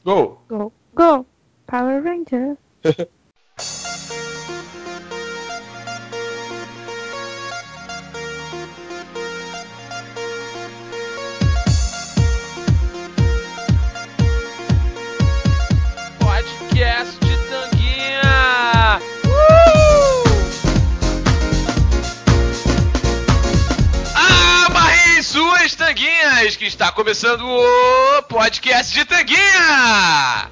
Go! Go, go, Power Ranger. Podcast de Tanguinha! Amarrem suas tanguinhas, que está começando o Podcast de Tanguinha!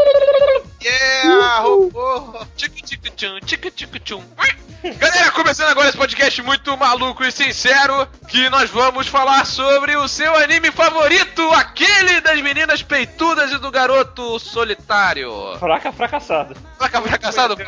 Yeah! Tica-tica-tchum. Galera, começando agora esse podcast muito maluco e sincero, que nós vamos falar sobre o seu anime favorito, aquele das meninas peitudas e do garoto solitário. Fracassado. Fracassado.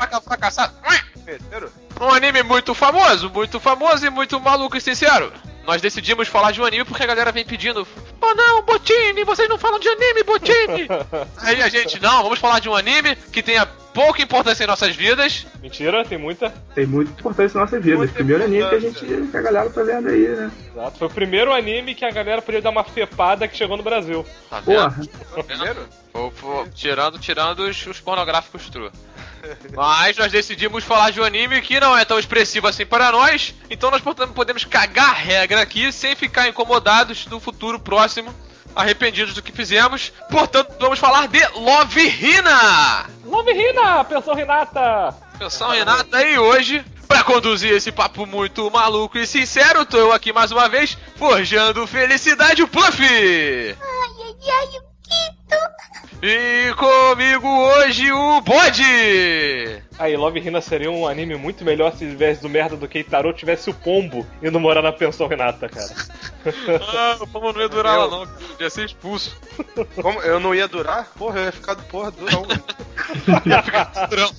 Um anime muito famoso e muito maluco e sincero. Nós decidimos falar de um anime porque a galera vem pedindo: oh não, Botini, vocês não falam de anime, Botini. Aí a gente, não, vamos falar de um anime que tenha pouca importância em nossas vidas. Mentira, tem muita. Tem muita importância na nossa vida. O primeiro anime que a galera tá vendo aí, né? Exato. Foi o primeiro anime que a galera podia dar uma fepada que chegou no Brasil. Tá vendo? Porra. Tá vendo? Tirando os pornográficos true. Mas nós decidimos falar de um anime que não é tão expressivo assim para nós, então nós podemos cagar a regra aqui sem ficar incomodados no futuro próximo, arrependidos do que fizemos. Portanto, vamos falar de Love Hina! Love Hina, pensão Renata! Pensão Renata, e hoje, pra conduzir esse papo muito maluco e sincero, tô eu aqui mais uma vez, forjando felicidade o Puff! Ai, o Quito. E comigo hoje o Bode! Aí, Love Hina seria um anime muito melhor se, ao invés do merda do Keitaro, tivesse o Pombo indo morar na pensão Renata, cara. O Pombo não ia durar lá não, ia ser expulso. Como? Eu não ia durar? Porra, eu ia ficar durão. Ia ficar durão.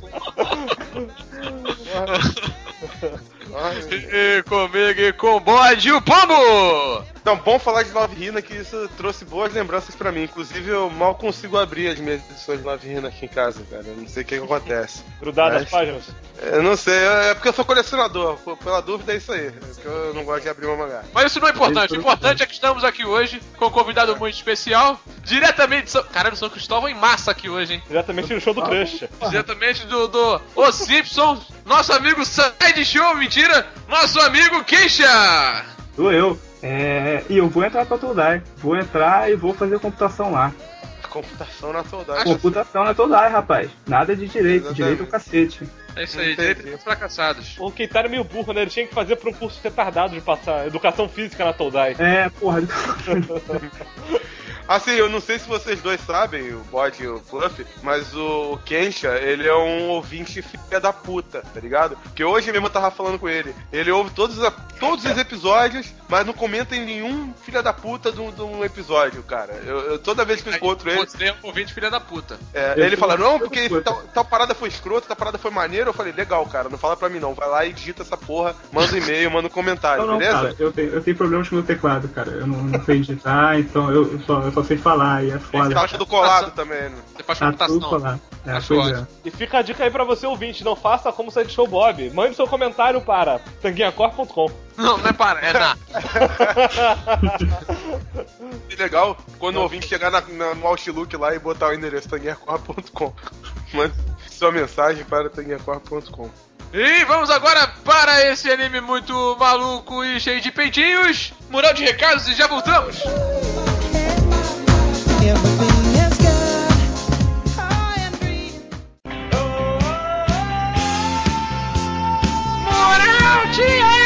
E comigo e com o Bode o Pombo! Então, bom falar de Love Hina, que isso trouxe boas lembranças pra mim. Inclusive, eu mal consigo abrir as minhas edições de Love Hina aqui em casa, cara. Eu não sei o que acontece. Grudado nas páginas? Eu não sei, é porque eu sou colecionador. Pela dúvida é isso aí. É porque eu não gosto de abrir uma mangá. Mas isso não é importante. O importante é que estamos aqui hoje com um convidado muito especial, diretamente de São... Caralho, São Cristóvão em massa aqui hoje, hein? Diretamente no show do Crush. Diretamente do Os Simpsons, nosso amigo Side Show, mentira, nosso amigo Keisha! Sou eu. E eu vou entrar pra Todai. Vou entrar e vou fazer computação lá. Computação na saudade. Computação na Todai, rapaz. Nada de direito. Exatamente. Direito ao cacete. É isso aí, Entendi. direitos fracassados. O Keitaro é meio burro, né? Ele tinha que fazer pra um curso retardado de passar educação física na Todai. Porra. Assim, eu não sei se vocês dois sabem, o Bode e o Fluff, mas o Kensha, ele é um ouvinte filha da puta, tá ligado? Porque hoje mesmo eu tava falando com ele. Ele ouve todos os episódios, mas não comenta em nenhum filha da puta de um episódio, cara. Eu toda vez que eu encontro ele... Você é um ouvinte filha da puta. ele fala, não, porque tal parada foi escrota, tal parada foi maneira. Eu falei, legal, cara, não fala pra mim não. Vai lá e digita essa porra, manda um e-mail, manda um comentário, Não, beleza? cara, eu tenho problemas com o meu teclado, cara. Eu não sei digitar, então eu só sei falar e é foda. Tá tudo colado também, né? Você faz Tá tudo computação. colado. Acho Pois ótimo. E fica a dica aí pra você, ouvinte, não faça como Side Show Bob. Mande seu comentário para tanguinhacor.com. Não é para, é na. Que legal quando o ouvinte chegar no Outlook lá e botar o endereço tanguinhacor.com. Mande sua mensagem para tanguinhacor.com. E vamos agora para esse anime muito maluco e cheio de peitinhos. Mural de recados e já voltamos. Everything is good. I am dreaming. Mural de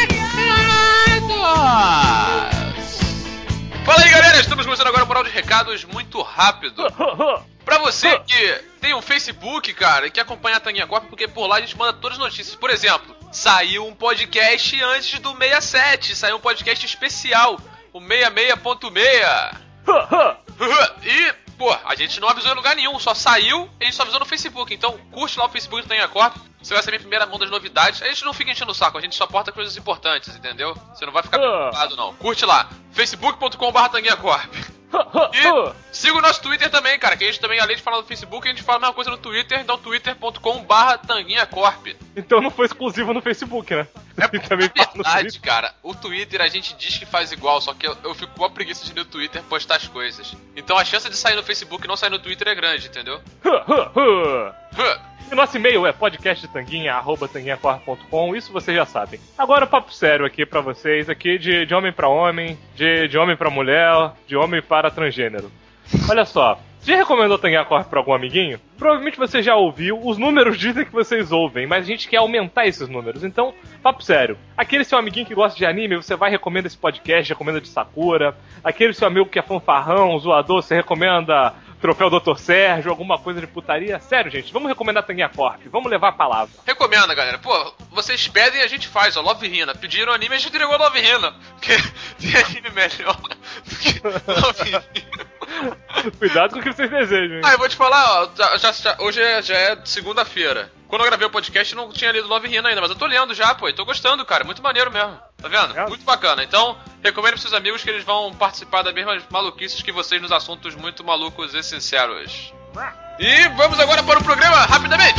recados. Fala aí, galera. Estamos começando agora o Mural de Recados muito rápido. Pra você que tem um Facebook, cara, e quer acompanhar a Tanguinha Corp, porque por lá a gente manda todas as notícias. Por exemplo, saiu um podcast antes do 67, saiu um podcast especial, o 66.6. E, pô, a gente não avisou em lugar nenhum, só saiu e a gente só avisou no Facebook. Então, curte lá o Facebook do Tanguinha Corp, você vai saber em primeira mão das novidades. A gente não fica enchendo o saco, a gente só porta coisas importantes, entendeu? Você não vai ficar preocupado, não. Curte lá, facebook.com/tanguinhacorp. E Siga o nosso Twitter também, cara, que a gente também, além de falar no Facebook, a gente fala a mesma coisa no Twitter, então twitter.com/tanguinhacorp. Então não foi exclusivo no Facebook, né? É E também fala no verdade, Twitter. cara. O Twitter a gente diz que faz igual, só que eu fico com a preguiça de ir no Twitter postar as coisas. Então a chance de sair no Facebook e não sair no Twitter é grande, entendeu? E nosso e-mail é podcasttanguinha@tanguinhacorp.com, isso vocês já sabem. Agora papo sério aqui pra vocês, aqui de homem pra homem, de homem pra mulher, de homem para transgênero. Olha só, já recomendou Tanguinha Corp pra algum amiguinho? Provavelmente você já ouviu, os números dizem que vocês ouvem, mas a gente quer aumentar esses números, então, papo sério. Aquele seu amiguinho que gosta de anime, você vai e recomenda esse podcast, recomenda de Sakura. Aquele seu amigo que é fanfarrão, zoador, você recomenda Troféu Dr. Sérgio, alguma coisa de putaria. Sério, gente, vamos recomendar Tanguinha Corp, vamos levar a palavra. Recomenda, galera. Pô, vocês pedem e a gente faz, ó. Love Hina. Pediram anime e a gente entregou Love Hina. Porque tem anime melhor do que Love Hina. Cuidado com o que vocês desejam, hein? Ah, eu vou te falar, ó. Hoje já é segunda-feira. Quando eu gravei o podcast, não tinha lido Love Hina ainda, mas eu tô lendo já, pô. E tô gostando, cara. Muito maneiro mesmo. Tá vendo? É. Muito bacana. Então, recomendo pros seus amigos que eles vão participar das mesmas maluquices que vocês nos assuntos muito malucos e sinceros. E vamos agora para o programa, rapidamente.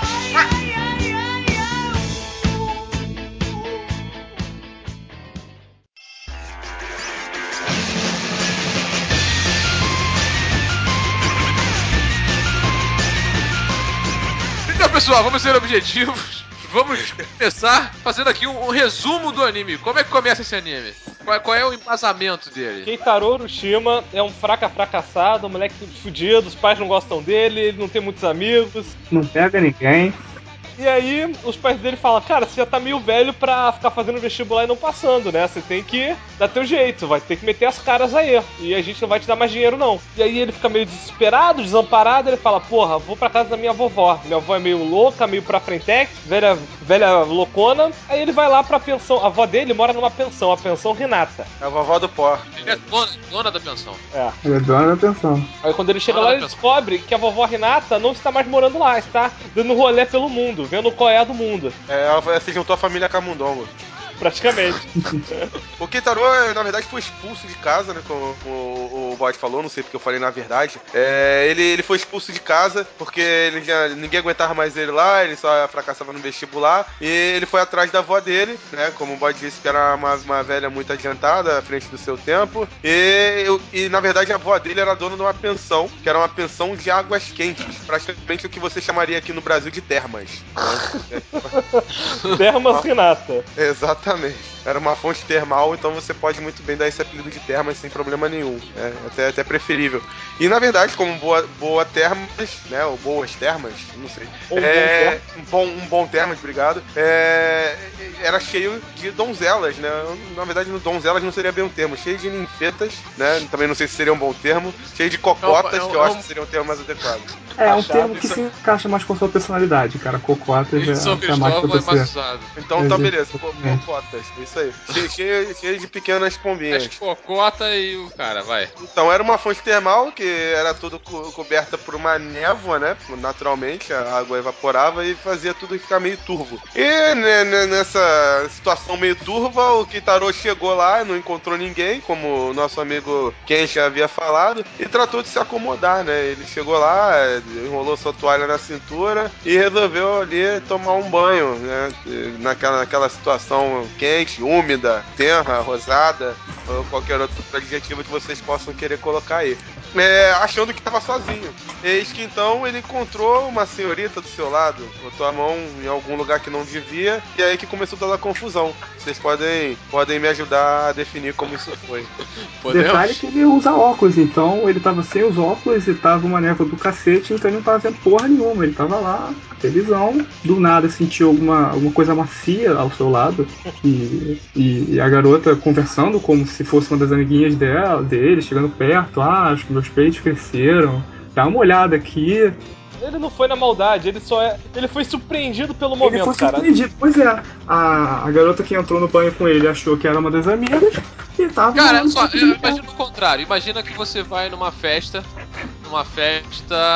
Então, pessoal, vamos ser objetivos. Vamos começar fazendo aqui um resumo do anime. Como é que começa esse anime? Qual é o embasamento dele? Keitaro Urashima é um fracassado, um moleque fudido, os pais não gostam dele, ele não tem muitos amigos. Não pega ninguém. E aí, os pais dele falam, cara, você já tá meio velho pra ficar fazendo vestibular e não passando, né? Você tem que dar teu jeito, vai ter que meter as caras aí. E a gente não vai te dar mais dinheiro, não. E aí ele fica meio desesperado, desamparado, ele fala, porra, vou pra casa da minha vovó. Minha avó é meio louca, meio pra frentex, velha loucona. Aí ele vai lá pra pensão, a avó dele mora numa pensão, a pensão Renata. É a vovó do pó. Ele é dona da pensão. É. Ele é dona da atenção. Aí quando ele chega lá, ele descobre que a vovó Renata não está mais morando lá, está dando rolê pelo mundo, vendo qual é a do mundo, É, ela se juntou à família Camundongo. praticamente. O Keitaro, na verdade, foi expulso de casa, né? Como o Bode falou, não sei porque eu falei na verdade. Ele foi expulso de casa porque ninguém aguentava mais ele lá, ele só fracassava no vestibular. E ele foi atrás da avó dele, né? Como o Bode disse, que era uma velha muito adiantada, à frente do seu tempo. E na verdade, a avó dele era dona de uma pensão, que era uma pensão de águas quentes. Praticamente o que você chamaria aqui no Brasil de termas. Né? Termas Renata. Exatamente. Era uma fonte termal, então você pode muito bem dar esse apelido de termas sem problema nenhum. Até preferível. E na verdade, como boa termas, né? Ou boas termas, não sei. Um bom termas, obrigado. Era cheio de donzelas, né? Na verdade, donzelas não seria bem um termo. Cheio de ninfetas, né? Também não sei se seria um bom termo. Cheio de cocotas, que eu acho que seria um termo mais adequado. É um termo que se encaixa mais com a sua personalidade, cara. Cocota já São tá mais pra Cristóvão é você. mais usado. Então tá beleza, cocotas, isso aí. Cheio de pequenas pombinhas. As cocota e o cara, vai. Então era uma fonte termal que era tudo coberta por uma névoa, né? Naturalmente, a água evaporava e fazia tudo ficar meio turvo. E nessa situação meio turva, o Keitaro chegou lá, não encontrou ninguém, como o nosso amigo Ken já havia falado, e tratou de se acomodar, né? Ele chegou lá, enrolou sua toalha na cintura e resolveu ali tomar um banho, né? Naquela situação quente, úmida, tenra, rosada, ou qualquer outro adjetivo que vocês possam querer colocar aí. Achando que estava sozinho. Eis que então ele encontrou uma senhorita do seu lado, botou a mão em algum lugar que não devia, e aí que começou toda a confusão. Vocês podem me ajudar a definir como isso foi. Detalhe que ele usa óculos, então ele tava sem os óculos e tava uma névoa do cacete, então ele não tava vendo porra nenhuma. Ele tava lá, felizão, do nada sentiu alguma coisa macia ao seu lado, e a garota conversando como se fosse uma das amiguinhas dele, chegando perto, acho que meus peitos cresceram, dá uma olhada aqui. Ele não foi na maldade, ele foi surpreendido pelo momento, Ele foi cara. surpreendido, pois é. A garota que entrou no banho com ele achou que era uma das amigas e tava... Cara, só, imagina o contrário. Imagina que você vai numa festa,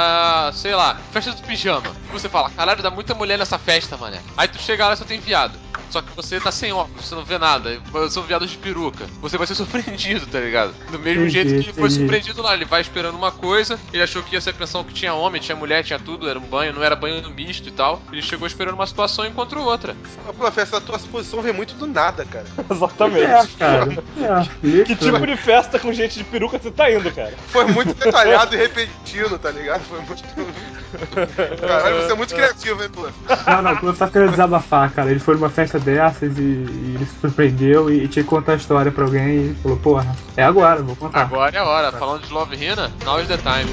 sei lá, festa do pijama. E você fala, caralho, dá muita mulher nessa festa, mané. Aí tu chega lá e só tem viado. só que você tá sem óculos, você não vê nada, são viados de peruca. Você vai ser surpreendido, tá ligado? Do mesmo Entendi, jeito que ele foi entendi. surpreendido lá, ele vai esperando uma coisa, ele achou que ia ser a pensão que tinha homem, tinha mulher, tinha tudo, era um banho, não era banho misto e tal. Ele chegou esperando uma situação e encontrou outra. Pô, essa tua suposição vem muito do nada, cara. Exatamente. Cara. Que tipo de festa com gente de peruca você tá indo, cara? Foi muito detalhado e repentino, tá ligado? Foi muito. Caralho, você é muito criativo, hein, pô? Não, o Plano tá querendo desabafar, cara. Ele foi numa festa dessas e ele se surpreendeu e tinha que contar a história pra alguém e falou, porra, é agora, vou contar. Agora é a hora. Falando de Love Hina, now is the time.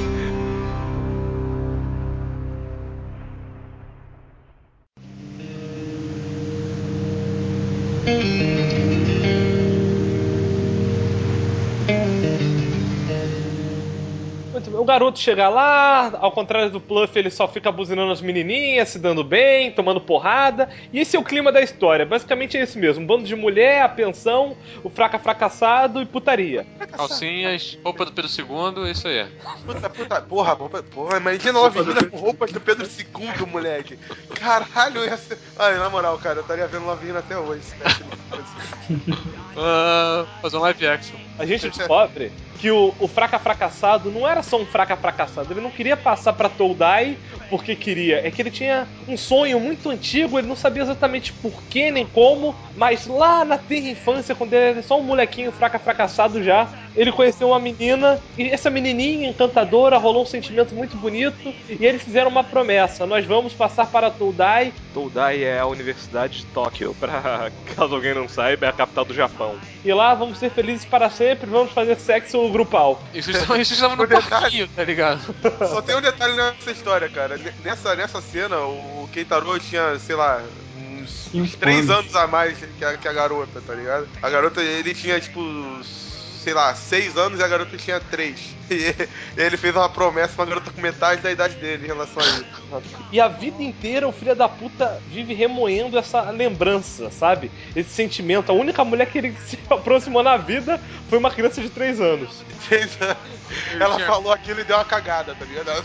Muito bem. O garoto chega lá, ao contrário do Pluff, ele só fica buzinando as menininhas, se dando bem, tomando porrada. E esse é o clima da história. Basicamente é isso mesmo. Um bando de mulher, a pensão, o fracassado e putaria. Calcinhas, roupa do Pedro II, isso aí. Porra, imagina uma menina com roupas do Pedro II, moleque. Caralho, ia ser... Ai, na moral, cara, eu estaria vendo Love Hina até hoje. Se tivesse Fazer um live action. A gente descobre que o fracassado não era só um fracassado. Ele não queria passar pra Toldai porque queria. É que ele tinha um sonho muito antigo, ele não sabia exatamente porquê nem como, mas lá na terra infância, quando ele era só um molequinho fracassado já, ele conheceu uma menina, e essa menininha encantadora rolou um sentimento muito bonito, e eles fizeram uma promessa: nós vamos passar para Toldai. Toldai é a Universidade de Tóquio, pra caso alguém não saiba, é a capital do Japão. E lá vamos ser felizes para sempre, vamos fazer sexo grupal. Isso estava no parquinho, tá ligado? Só tem um detalhe nessa história, cara. Nessa cena, o Keitaro tinha, sei lá, uns 3 anos a mais que a garota, tá ligado? A garota, ele tinha, tipo, sei lá, 6 anos e a garota tinha 3. E ele fez uma promessa pra uma garota com metade da idade dele em relação a isso. E a vida inteira o filho da puta vive remoendo essa lembrança, sabe? Esse sentimento. A única mulher que ele se aproximou na vida foi uma criança de 3 anos. 3 anos. Ela falou aquilo e deu uma cagada, tá ligado?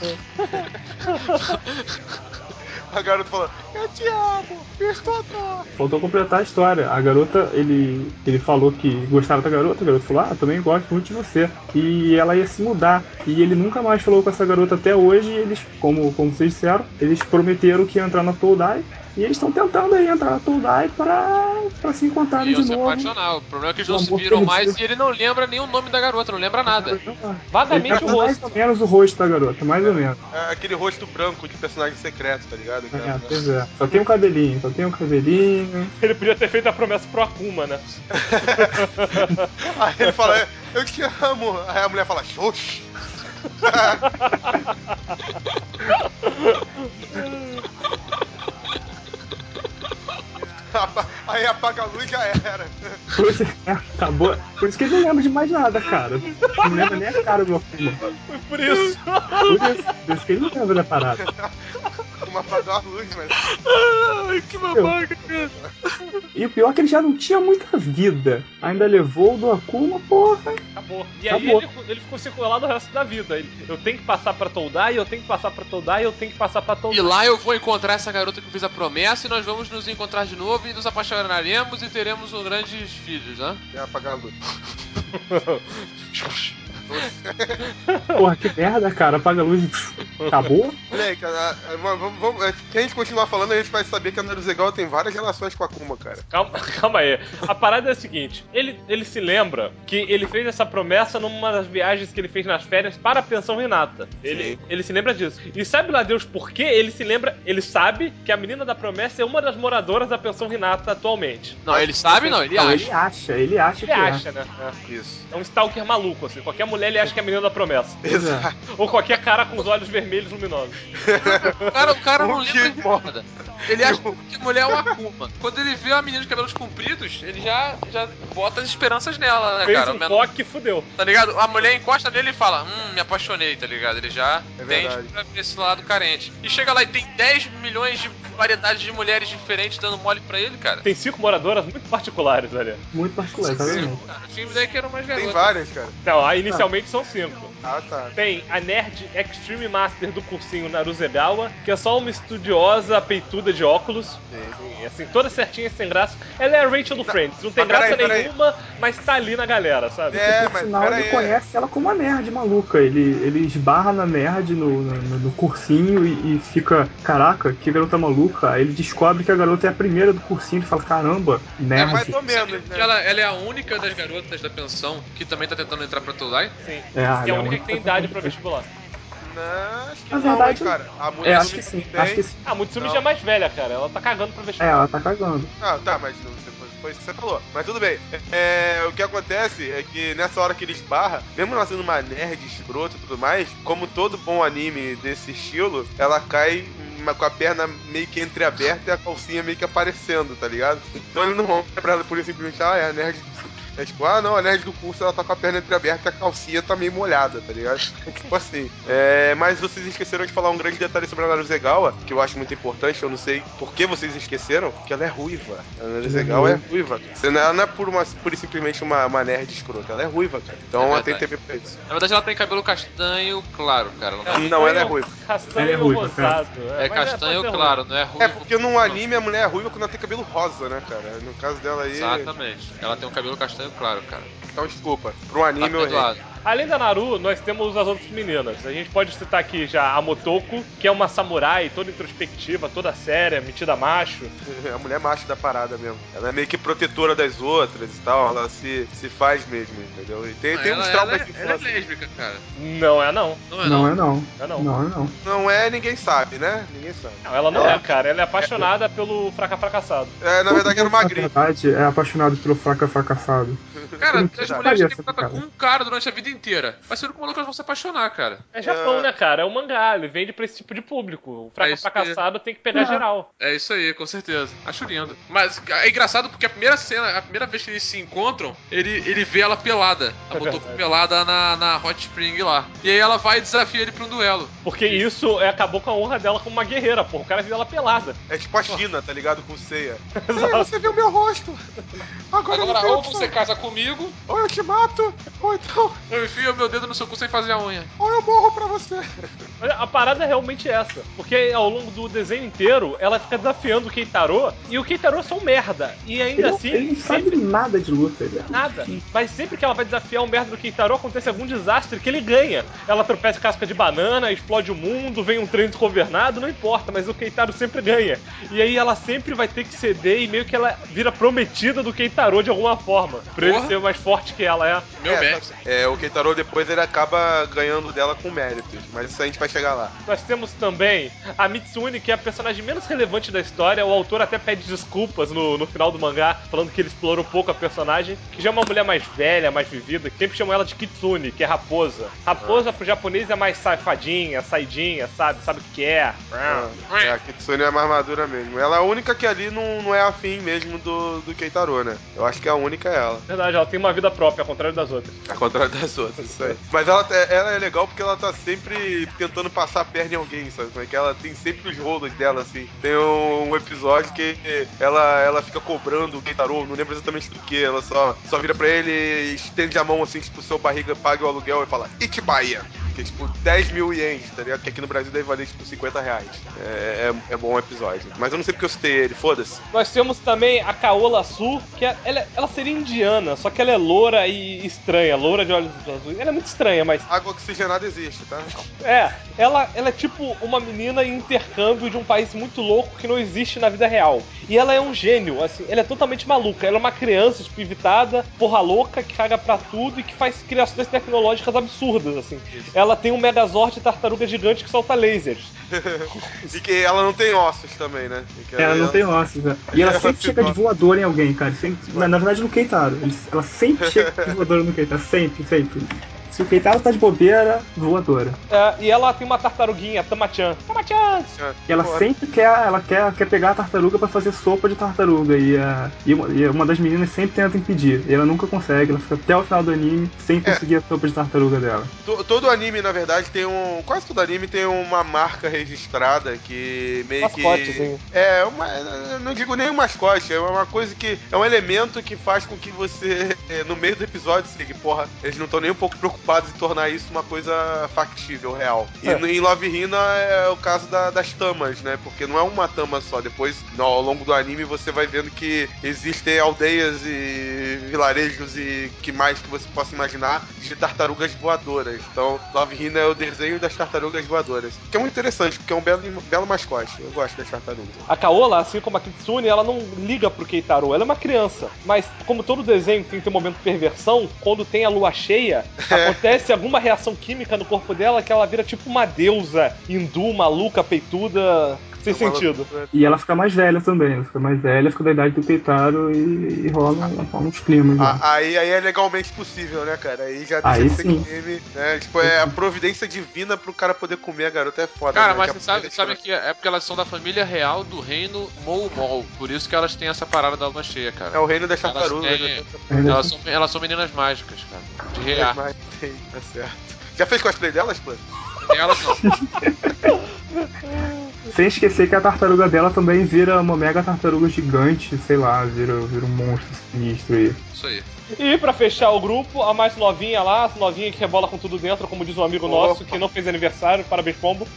A garota falou, eu te amo, estou. Faltou completar a história. A garota, ele falou que gostava da garota, a garota falou, também gosto muito de você. E ela ia se mudar. E ele nunca mais falou com essa garota até hoje. E eles, como vocês disseram, eles prometeram que ia entrar na Toldai. E eles estão tentando aí entrar na Toldai pra se encontrarem de se novo. apaixonar. O problema é que eles não O se amor viram mais perdido. e ele não lembra nem o nome da garota, não lembra nada. Vagamente Ele o mais rosto. ou menos o rosto da garota, mais ou menos. É aquele rosto branco de personagem secreto, tá ligado? Pois é. Só tem um cabelinho. Ele podia ter feito a promessa pro Akuma, né? Aí ele fala, eu te amo. Aí a mulher fala, xoxi. Aí apaga a luz e já era. Acabou. Por isso que ele não lembra de mais nada, cara. Não lembra nem a cara do Akuma. Foi por isso. Por isso que ele não lembra da parada. Uma apagou a luz, mas... Ai, que babaca, cara. E o pior é que ele já não tinha muita vida. Ainda levou o do Akuma, porra. Acabou. E aí Acabou. ele ficou circulado o resto da vida. Eu tenho que passar pra Toldai, eu tenho que passar pra Toldai, eu tenho que passar pra Toldai. E lá eu vou encontrar essa garota que fez a promessa e nós vamos nos encontrar de novo e nos apaixonaremos e teremos grandes filhos, né? Ia apagar a luz. Porra, que merda, cara. Apaga a luz e acabou. Moleque, se a gente continuar falando, a gente vai saber que a Naruzegal tem várias relações com a Akuma, cara. Calma aí. A parada é a seguinte: ele se lembra que ele fez essa promessa numa das viagens que ele fez nas férias para a pensão Hinata. Ele se lembra disso. E sabe lá Deus por quê? Ele sabe que a menina da promessa é uma das moradoras da pensão Hinata atualmente. Não, ele sabe não, ele Não, acha. ele acha que Ele acha, né? Isso. É um stalker maluco, assim. Qualquer mulher ele acha que é a menina da promessa. Exato. Ou qualquer cara com os olhos vermelhos luminosos. O cara não Que lembra de nada. Ele acha que a mulher é o Akuma. Quando ele vê a menina de cabelos compridos, ele já bota as esperanças nela, né, Fez cara? um toque que fudeu. Tá ligado? A mulher encosta nele e fala, me apaixonei, tá ligado? Ele já verdade. tende pra esse lado carente. E chega lá e tem 10 milhões de variedades de mulheres diferentes dando mole pra ele, cara. Tem 5 moradoras muito particulares ali. muito particular, tá vendo? Cara, o time daí que era mais garoto. Tem várias, cara. Não, aí inicialmente são 5. Ah, tá. Tem a Nerd Extreme Master do cursinho Naruzegawa, que é só uma estudiosa peituda de óculos. Sim, assim, toda certinha, sem graça. Ela é a Rachel do Friends, não tem mas graça peraí. nenhuma, mas tá ali na galera, sabe? É, Por mas sinal, pera ele aí. conhece ela como uma nerd maluca. Ele esbarra na nerd no cursinho e fica, caraca, que garota maluca. Aí ele descobre que a garota é a primeira do cursinho e fala, caramba, nerd. mais ou menos, né? Ela é a única das garotas da pensão que também tá tentando entrar pra Todai? Sim. É, E é ela a única que tem idade pra vestibular. Não, acho que Na não, verdade, hein, cara. A É, acho que Mutsumi sim, tem. acho que sim. A Mutsumi Não. já é mais velha, cara. Ela tá cagando pra É, vestibular. ela tá cagando. Ah, tá, mas foi isso que você falou. Mas tudo bem. O que acontece é que nessa hora que ele esbarra, mesmo ela sendo uma nerd escrota e tudo mais, como todo bom anime desse estilo, ela cai com a perna meio que entreaberta e a calcinha meio que aparecendo, tá ligado? Então ele não olha pra ela por isso simplesmente, é a nerd. É tipo, não, a nerd do curso ela tá com a perna entreaberta e a calcinha tá meio molhada, tá ligado? É tipo assim. Mas vocês esqueceram de falar um grande detalhe sobre a Naruzegawa, que eu acho muito importante, eu não sei por que vocês esqueceram, que ela é ruiva. A Naruzegawa é ruiva. Ela não é por simplesmente uma nerd escrota, ela é ruiva, cara. Então ela tem TV pra isso. Na verdade, ela tem cabelo castanho claro, cara. Ela Não, ela é ruiva. Castanho Ela é ruiva, rosado. é Mas castanho pode ser claro, não é ruivo. É porque num anime a mulher é ruiva quando ela tem cabelo rosa, né, cara? No caso dela aí. Exatamente. Ela tem um cabelo castanho claro, cara. Então desculpa. Pro anime Tá eu errei. perdoado. Além da Naru, nós temos as outras meninas. A gente pode citar aqui já a Motoko, que é uma samurai toda introspectiva, toda séria, metida macho. A mulher macho da parada mesmo. Ela é meio que protetora das outras e tal. Ela se faz mesmo, entendeu? E tem uns traumas de ela é infância. lésbica, cara. Não é não. Não é Não não. é não. É não. Não é não. Não é, ninguém sabe, né? Ninguém sabe. Não, ela não é, cara. Ela é apaixonada pelo fracassado. Na verdade era uma Na gripe. verdade, é apaixonado pelo fracassado. Cara, Não as faria mulheres têm essa contato cara. com um cara durante a vida inteira. Vai ser o único maluco que elas vão se apaixonar, cara. É Japão, né, cara? É um mangá, ele vende pra esse tipo de público. O É isso fracassado tem que pegar geral. É isso aí, com certeza. Acho lindo. Mas é engraçado porque a primeira vez que eles se encontram, ele vê ela pelada. A É Motoko verdade. pelada na Hot Spring lá. E aí ela vai e desafia ele pra um duelo. Porque isso acabou com a honra dela como uma guerreira, pô. O cara viu ela pelada. É tipo a China, tá ligado? Com ceia. Exato. Você viu meu rosto. Agora Agora, eu ou você casa comigo, ou eu te mato, ou então eu enfio meu dedo no seu cu sem fazer a unha. ou eu morro pra você. Mas a parada é realmente essa. Porque ao longo do desenho inteiro, ela fica desafiando o Keitaro. E o Keitaro é só um merda. E ainda assim, Ele não sabe nada de luta. Ele é nada. Mas sempre que ela vai desafiar o merda do Keitaro, acontece algum desastre que ele ganha. Ela tropeça em casca de banana, explode o mundo, vem um trem desgovernado, não importa, mas o Keitaro sempre ganha. E aí ela sempre vai ter que ceder e meio que ela vira prometida do Keitaro de alguma forma. Pra ele Porra. ser mais forte que ela é. Meu mestre. O Keitaro depois ele acaba ganhando dela com méritos, mas isso a gente vai chegar lá. Nós temos também a Mitsune, que é a personagem menos relevante da história. O autor até pede desculpas no final do mangá, falando que ele explorou pouco a personagem, que já é uma mulher mais velha, mais vivida, que sempre chamam ela de Kitsune, que é raposa. Raposa pro japonês é mais safadinha, saidinha, sabe o que é. A Kitsune é mais madura mesmo. Ela é a única que ali não é afim mesmo do Keitaro, né? Eu acho que a única é ela. Verdade, ela tem uma vida própria, ao contrário das outras. Ao contrário das outras, isso aí. Mas ela é legal porque ela tá sempre tentando passar a perna em alguém, sabe? Como é que ela tem sempre os rolos dela, assim. Tem um episódio que ela fica cobrando o Keitaro, não lembro exatamente do que. Ela só vira pra ele, estende a mão assim, tipo, seu barriga paga o aluguel e fala, Ichibaia! Que é tipo 10 mil ienes, tá ligado? Que aqui no Brasil deve valer tipo 50 reais. É bom o episódio. Mas eu não sei porque eu citei ele, foda-se. Nós temos também a Kaola Su, que ela seria indiana, só que ela é loura e estranha, loura de olhos azuis. Ela é muito estranha, mas Água oxigenada existe, tá? ela é tipo uma menina em intercâmbio de um país muito louco que não existe na vida real. E ela é um gênio, assim, ela é totalmente maluca. Ela é uma criança espivitada, porra louca, que caga pra tudo e que faz criações tecnológicas absurdas, assim. Ela tem um Megazord tartaruga gigante que solta lasers. E que ela não tem ossos também, né? E que Ela não tem ossos, né? E ela sempre se chega de toca. voadora em alguém, cara. Na verdade, no Keitaro. Ela sempre chega de voadora no Keitaro. Sempre. Se o Keitaro tá de bobeira, voadora. E ela tem uma tartaruguinha, Tamachan. Tamachan! E ela Porra. sempre quer pegar a tartaruga pra fazer sopa de tartaruga. E uma das meninas sempre tenta impedir. E ela nunca consegue. Ela fica até o final do anime sem conseguir a sopa de tartaruga dela. Todo anime, na verdade, tem quase todo anime tem uma marca registrada que meio Mascotezinho. que... eu não digo nem um mascote, é uma coisa que... É um elemento que faz com que você, no meio do episódio, sei que, porra, eles não estão nem um pouco preocupados preocupados em tornar isso uma coisa factível, real. E em Love Hina é o caso das tamas, né? Porque não é uma tama só. Depois, ao longo do anime, você vai vendo que existem aldeias e vilarejos e que mais que você possa imaginar de tartarugas voadoras. Então, Love Hina é o desenho das tartarugas voadoras. Que é muito interessante, porque é um belo mascote. Eu gosto das tartarugas. A Kaola, assim como a Kitsune, ela não liga pro Keitaro. Ela é uma criança. Mas, como todo desenho tem que ter um momento de perversão, quando tem a lua cheia, acontece alguma reação química no corpo dela que ela vira tipo uma deusa hindu, maluca, peituda, sem sentido. E ela fica mais velha também. Ela fica mais velha, fica da idade do Keitaro e rola uns climas. Aí é legalmente possível, né, cara? Aí já deixa Aí de ser sim. crime, né? Tipo, é a providência divina pro cara poder comer a garota, é foda. Cara, né? mas você sabe que é porque elas são da família real do reino Mou. Por isso que elas têm essa parada da lua cheia, cara. É o reino das tartarugas. Elas são meninas mágicas, cara. De rear. Tá certo. Já fez cosplay delas, pô? Elas não. Sem esquecer que a tartaruga dela também vira uma mega tartaruga gigante, sei lá, vira um monstro sinistro aí. Isso aí. E pra fechar o grupo, a mais novinha lá, a novinha que rebola com tudo dentro, como diz um amigo nosso que não fez aniversário, parabéns, Pombo.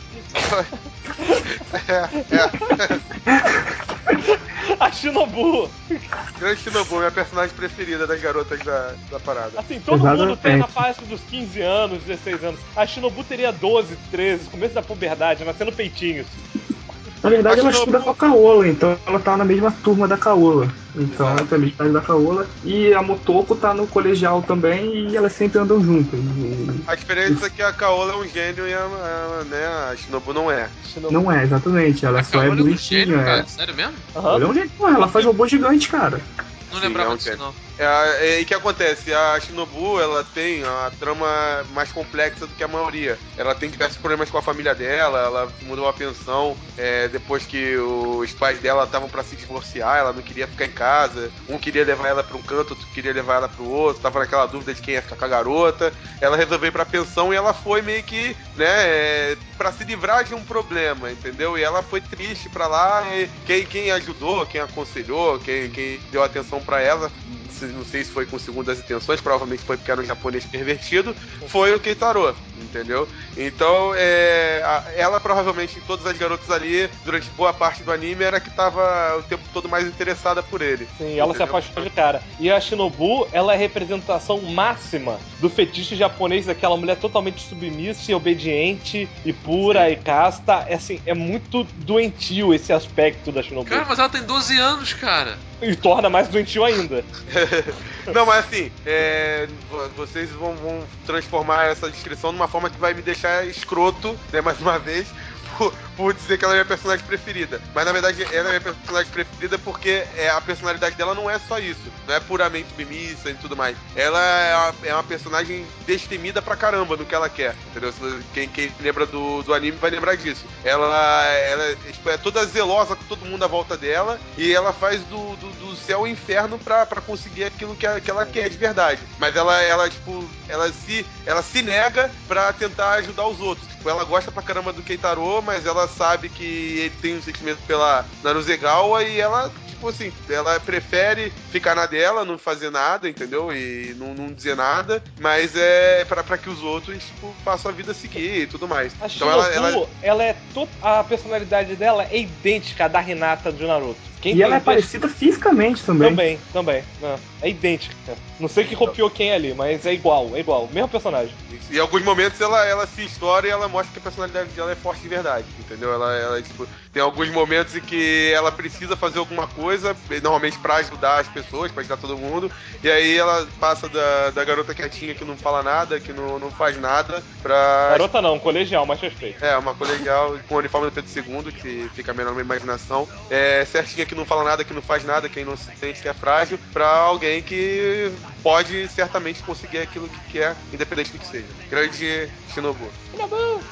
A Shinobu. Grande Shinobu, minha personagem preferida das garotas da parada. Assim, todo mundo tem na fase dos 15 anos, 16 anos. A Shinobu teria 12, 13, começo da puberdade, nascendo peitinhos. Na verdade, ela estuda com a Kaola, então ela tá na mesma turma da Kaola. Então ela tá na mesma turma da Kaola. E a Motoko tá no colegial também e elas sempre andam juntas. A diferença é que a Kaola é um gênio e a Shinobu não é. Não é, exatamente. Ela só é bonitinha. Gênio, cara? Sério mesmo? Ela é um gênio. Ela faz robô gigante, cara. Não lembrava disso, gênio. não. E o que acontece? A Shinobu, ela tem a trama mais complexa do que a maioria. Ela tem diversos problemas com a família dela, ela mudou a pensão depois que os pais dela estavam pra se divorciar, ela não queria ficar em casa, um queria levar ela pra um canto, outro queria levar ela pro outro, tava naquela dúvida de quem ia ficar com a garota. Ela resolveu ir pra pensão e ela foi meio que, né, pra se livrar de um problema, entendeu? E ela foi triste pra lá, e quem ajudou, quem aconselhou, quem deu atenção pra ela, não sei se foi com segundas intenções, provavelmente foi porque era um japonês pervertido, foi o Keitaro, entendeu? Então, ela provavelmente, todas as garotas ali, durante boa parte do anime, era que tava o tempo todo mais interessada por ele. Sim, ela se apaixonou de cara. E a Shinobu, ela é a representação máxima do fetiche japonês, daquela mulher totalmente submissa e obediente e pura e casta. Assim, é muito doentio esse aspecto da Shinobu. Cara, mas ela tem 12 anos, cara. E torna mais doentio ainda. Não, mas assim, vocês vão transformar essa descrição numa forma que vai me deixar escroto, né, mais uma vez, por dizer que ela é minha personagem preferida. Mas na verdade ela é minha personagem preferida porque a personalidade dela não é só isso. Não é puramente submissa e tudo mais. Ela é uma personagem destemida pra caramba no que ela quer. Entendeu? Quem lembra do anime vai lembrar disso. Ela tipo, é toda zelosa com todo mundo à volta dela e ela faz do céu o inferno pra conseguir aquilo que ela quer de verdade. Mas ela se nega pra tentar ajudar os outros. Tipo, ela gosta pra caramba do Keitaro, mas ela sabe que ele tem um sentimento pela Naruzegawa e ela, tipo assim, ela prefere ficar na dela, não fazer nada, entendeu? E não dizer nada, mas é pra que os outros, tipo, façam a vida seguir e tudo mais. A Então Shinobu, a personalidade dela é idêntica à da Hinata do Naruto. E ela é parecida fisicamente também. Também. Não, é idêntica. Não sei que copiou quem ali, mas é igual. Mesmo personagem. E em alguns momentos ela se estoura e ela mostra que a personalidade dela é forte de verdade, entendeu? Ela tipo, tem alguns momentos em que ela precisa fazer alguma coisa, normalmente pra ajudar as pessoas, pra ajudar todo mundo, e aí ela passa da garota quietinha que não fala nada, que não faz nada, pra... Garota não, colegial, mais respeito. Uma colegial com o uniforme do Pedro II, que fica melhor na imaginação, certinha que não fala nada, que não faz nada, quem não se sente que é frágil, pra alguém que pode certamente conseguir aquilo que quer, independente do que seja. Grande Shinobu. Shinobu!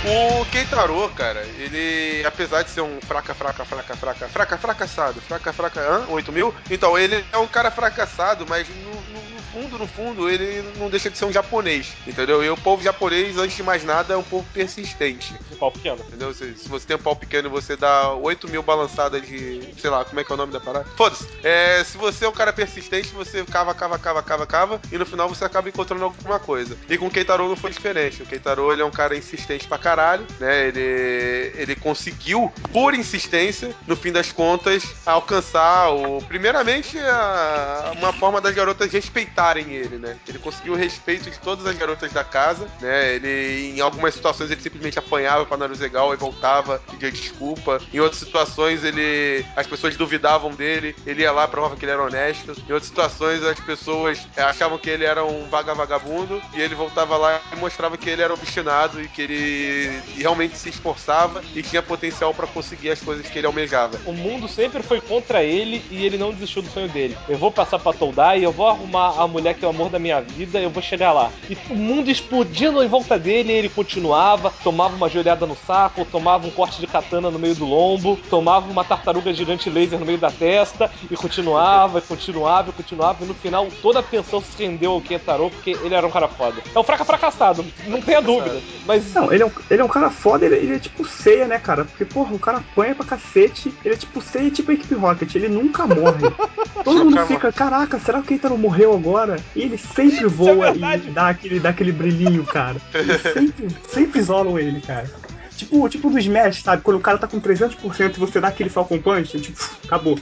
O Keitaro, cara, ele, apesar de ser um fracassado, 8.000, então ele é um cara fracassado, mas no fundo, ele não deixa de ser um japonês, entendeu? E o povo japonês, antes de mais nada, é um povo persistente. Um pau pequeno. Entendeu? Se você tem um pau pequeno e você dá 8.000 balançadas de, sei lá, como é que é o nome da parada? Foda-se. Se você é um cara persistente, você cava, e no final você acaba encontrando alguma coisa. E com o Keitaro não foi diferente. O Keitaro, ele é um cara insistente pra caralho, né? Ele conseguiu, por insistência, no fim das contas, alcançar primeiramente, uma forma das garotas respeitarem ele, né? Ele conseguiu o respeito de todas as garotas da casa, né? Ele, em algumas situações, ele simplesmente apanhava pra Naruzegal e voltava, pedia desculpa. Em outras situações, as pessoas duvidavam dele, ele ia lá, provava que ele era honesto. Em outras situações, as pessoas achavam que ele era um vagabundo, e ele voltava lá e mostrava que ele era obstinado e que ele realmente se esforçava e tinha potencial pra conseguir as coisas que ele almejava. O mundo sempre foi contra ele e ele não desistiu do sonho dele. Eu vou passar pra Todai, eu vou arrumar a mulher que é o amor da minha vida, eu vou chegar lá. E o mundo explodindo em volta dele, ele continuava, tomava uma joelhada no saco, tomava um corte de katana no meio do lombo, tomava uma tartaruga gigante laser no meio da testa, e continuava, e no final toda a atenção se rendeu ao Kentaro, porque ele era um cara foda. É um fracassado, não tenha dúvida. Mas Não, ele é um cara foda, ele é tipo Seiya, né, cara? Porque, porra, o cara apanha pra cacete, ele é tipo Seiya, tipo Equipe Rocket, ele nunca morre. Todo mundo fica, caraca, será que o Keitaro morreu agora? E ele sempre voa e dá aquele brilhinho, cara. Eles sempre isolam ele, cara. Tipo do Smash, sabe? Quando o cara tá com 300% e você dá aquele Falcon Punch, tipo, acabou.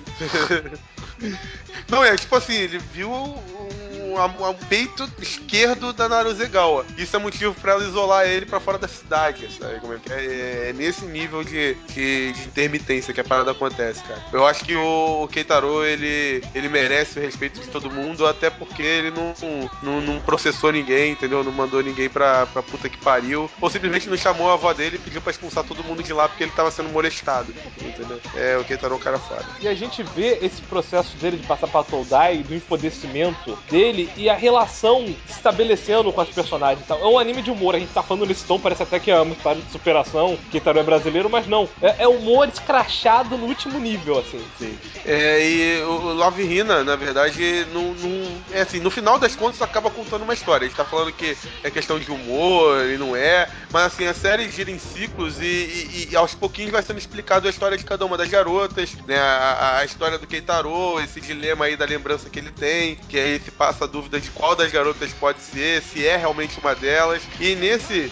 Não, tipo assim, ele viu o peito esquerdo da Naruzegawa. Isso é motivo pra ela isolar ele pra fora da cidade, sabe? Como é que é? É nesse nível de intermitência que a parada acontece, cara. Eu acho que o Keitaro, ele merece o respeito de todo mundo, até porque ele não processou ninguém, entendeu? Não mandou ninguém pra puta que pariu. Ou simplesmente não chamou a avó dele e pediu pra expulsar todo mundo de lá porque ele tava sendo molestado, entendeu? O Keitaro é um cara foda. E a gente vê esse processo dele de passar pra Todai, do empodrecimento dele e a relação se estabelecendo com as personagens. Então, é um anime de humor, a gente tá falando nesse tom, parece até que é uma história de superação, que Keitaro é brasileiro, mas não. É humor escrachado no último nível, assim. Sim. E o Love Hina, na verdade, assim, no final das contas acaba contando uma história. A gente tá falando que é questão de humor e não é, mas assim, a série gira em ciclos e aos pouquinhos vai sendo explicado a história de cada uma das garotas, né? A história do Keitaro, esse dilema aí da lembrança que ele tem, que aí se passa a dúvida de qual das garotas pode ser, se é realmente uma delas. E nesse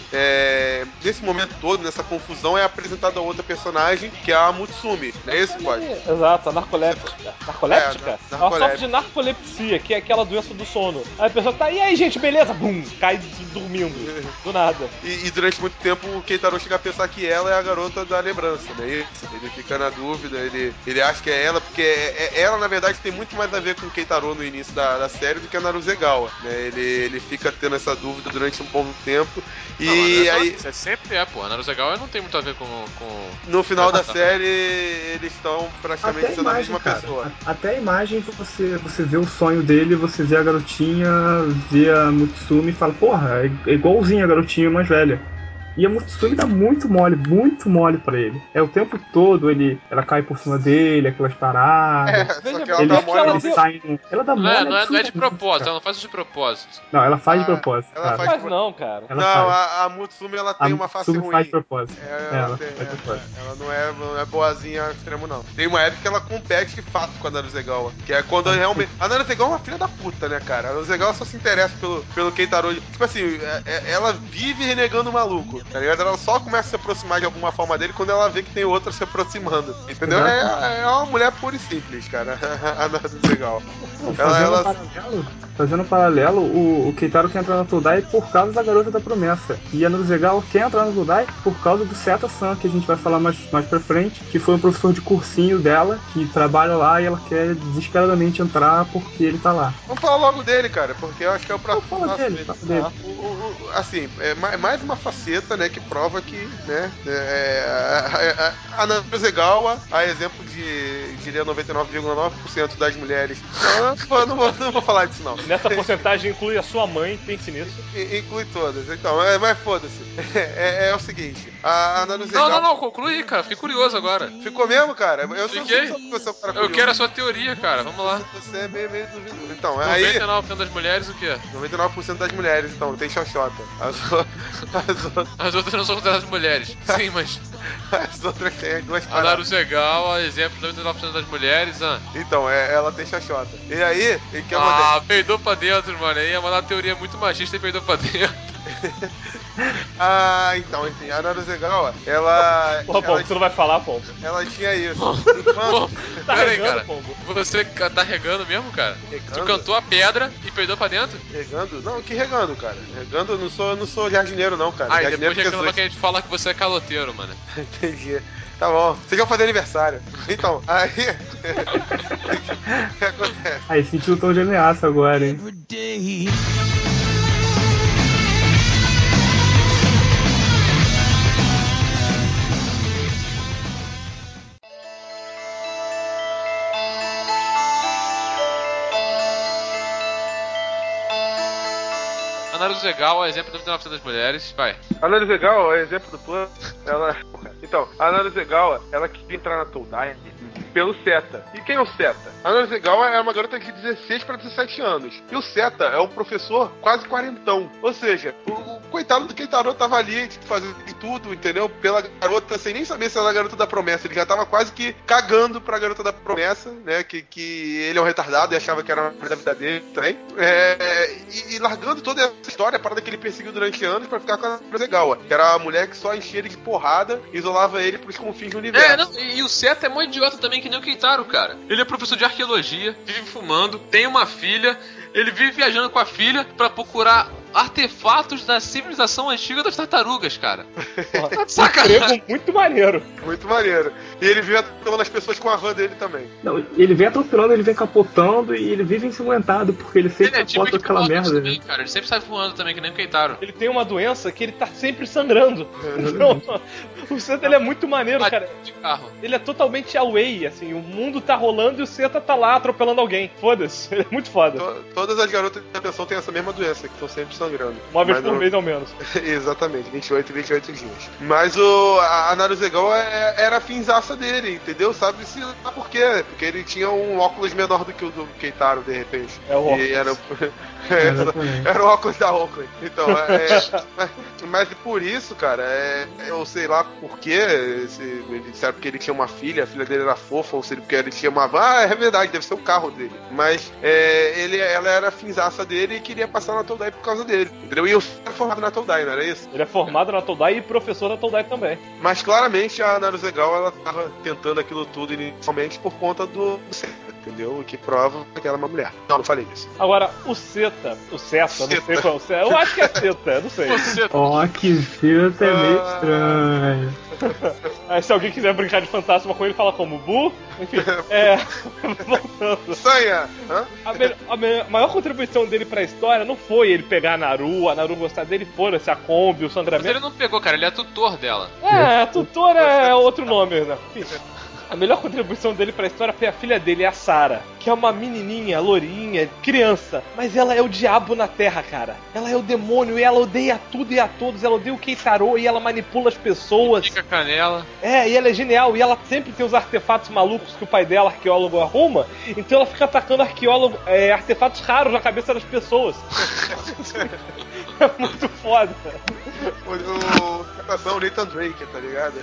momento todo, nessa confusão, é apresentada outra personagem, que é a Mutsumi. Não é isso, pode? Exato, a narcoléptica. Narcoléptica? Ela sofre de narcolepsia, que é aquela doença do sono. Aí a pessoa tá, e aí, gente, beleza? Bum, cai dormindo, do nada. E durante muito tempo o Keitaro chega a pensar que ela é a garota da lembrança, né? Ele fica na dúvida, ele acha que é ela, porque ela, na verdade, tem muito mais a ver com o Keitaro no início da série do que a Naruzegawa, né? Ele fica tendo essa dúvida durante um bom tempo. E não, aí. Sempre pô. A Naruzegawa não tem muito a ver com... No final da série, eles estão praticamente sendo a mesma pessoa. Até a imagem, você vê o sonho dele, você vê a garotinha, vê a Mutsumi e fala, porra, é igualzinho a garotinha mais velha. E a Mutsumi dá muito mole pra ele. O tempo todo ela cai por cima dele, aquelas paradas. Só que ela dá mole. Ela dá mole. Não é de propósito, ela não faz isso de propósito. Não, ela faz de propósito. Ela cara. Faz não, cara. A Mutsumi, ela tem uma face ruim. Faz de propósito. Ela não é boazinha ao extremo, não. Tem uma época que ela compete de fato com a Naruzegawa, que é quando realmente... A Naruzegawa é uma filha da puta, né, cara? A Naruzegawa só se interessa pelo Keitaro. Tipo assim, ela vive renegando o maluco, tá ligado? Ela só começa a se aproximar de alguma forma dele quando ela vê que tem outra se aproximando, entendeu? É uma mulher pura e simples, cara. A Naruzegawa. Fazendo um paralelo, o Keitaro quer entrar na Todai por causa da garota da promessa. E a Naruzegawa quer entrar na Todai por causa do Seta-san, que a gente vai falar mais pra frente, que foi um professor de cursinho dela, que trabalha lá e ela quer desesperadamente entrar porque ele tá lá. Vamos falar logo dele, cara, porque eu acho que é o próximo passo dele. assim, é mais uma faceta, né, que prova que, né, a Naruzegawa, a exemplo de, diria, 99,9% das mulheres. Não vou falar disso, não. Nessa porcentagem inclui a sua mãe, pense nisso. Inclui todas. Então, mas foda-se. É o seguinte, a Naruzegawa... Não, conclui, cara. Fiquei curioso agora. Ficou mesmo, cara? Eu Fiquei. sou você é um cara Eu curioso. quero a sua teoria, cara. Vamos lá. Você é meio duvidoso. Então, aí... 99% das mulheres, o quê? 99% das mulheres, então, tem xoxota. As outras não são consideradas mulheres. Sim, mas... As outras têm duas A paradas. Naruzegawa, exemplo de 99% das mulheres, Então, ela tem xoxota. E aí, o que acontece? Ah, peidou pra dentro, mano. Aí ia mandar uma teoria muito machista e peidou pra dentro. Então, enfim, a Naruzegawa, ela... Porra, Pombo, você não vai falar, Pombo? Ela tinha isso. Pô, Tá pera aí, regando, cara. Pombo? Você tá regando mesmo, cara? Regando? Tu cantou a pedra e peidou pra dentro? Regando? Não, que regando, cara? Regando, eu não sou jardineiro, não, cara. Ah, e Jardineiro depois é reclama Jesus. que a gente fala que você é caloteiro, mano. Entendi. Tá bom. Vocês vão fazer aniversário. Então, aí... O que acontece? Aí sentiu o tom de ameaça agora, hein? every day. A Naruzegawa é exemplo de 99% das mulheres. Vai. A Naruzegawa é exemplo do plano. Então, a Naruzegawa, ela queria entrar na Todai pelo Seta. E quem é o Seta? A Naruzegawa é uma garota de 16 para 17 anos. E o Seta é um professor quase quarentão. Ou seja, o coitado do Keitaro tava ali, tipo, fazendo tudo, entendeu? Pela garota, sem nem saber se ela era a garota da promessa. Ele já tava quase que cagando pra garota da promessa, né? Que ele é um retardado e achava que era uma da vida dele também. E largando toda essa história, a parada que ele perseguiu durante anos pra ficar com a Naruzegawa. Que era a mulher que só enchia ele de porrada e isolava ele pros confins do universo. E o Seta é mó idiota também, que nem o Keitaro, cara. Ele é professor de arqueologia, vive fumando, tem uma filha, ele vive viajando com a filha pra procurar artefatos da civilização antiga das tartarugas, cara. Tá de sacanagem. Emprego muito maneiro. Muito maneiro. E ele vive atropelando as pessoas com a van dele também. Não, ele vem atropelando, ele vem capotando e ele vive ensanguentado, porque ele sempre Ele é tipo capota de aquela merda. também, cara. Ele sempre sai voando também, que nem o Keitaro. Ele tem uma doença que ele tá sempre sangrando. Então, o Seta, ele é muito maneiro, cara. De carro. Ele é totalmente away, assim. O mundo tá rolando e o Seta tá lá atropelando alguém. Foda-se. Ele é muito foda. Todas as garotas de atenção têm essa mesma doença, que estão sempre sangrando. Uma vez Mas por não- mês ao menos. Exatamente, 28 dias. Mas a Naruzegawa era a finzaça dele, entendeu? Sabe-se lá por quê? Porque ele tinha um óculos menor do que o do Keitaro, de repente. É o óculos. E era... Exatamente. Era o óculos da Oakley. Então, mas por isso, cara, eu sei lá por quê. Ele disseram porque ele tinha uma filha, a filha dele era fofa, ou se ele, porque ele tinha uma van. Ah, é verdade, deve ser o carro dele. Mas ela era a finzaça dele e queria passar na Todai por causa dele. Entendeu? E eu era formado na Todai, não era isso? Ele é formado na Todai e professor da Todai também. Mas claramente a Naruzegawa, ela tava tentando aquilo tudo inicialmente por conta do Seta, entendeu? O que prova que ela é uma mulher. Não falei isso. Agora, o Seta, não sei qual é o Seta. Eu acho que é Seta, não sei. Você Ó, que Seta é meio estranho. Aí se alguém quiser brincar de fantasma com ele, fala como Bu. Enfim, voltando. Sanha! Hã? A maior contribuição dele pra história não foi ele pegar a Naru gostar dele, foda-se, a Kombi, o Mas sangramento. ele não pegou, cara. Ele é tutor dela. A tutora é outro nome, né? Enfim, a melhor contribuição dele pra história foi a filha dele, a Sarah, que é uma menininha, lourinha, criança, mas ela é o diabo na Terra, cara. Ela é o demônio e ela odeia tudo e a todos. Ela odeia o Keitaro e ela manipula as pessoas. Fica canela. E ela é genial, e ela sempre tem os artefatos malucos que o pai dela, arqueólogo, arruma, então ela fica atacando artefatos raros na cabeça das pessoas. É muito foda. O catação Nathan Drake, tá ligado?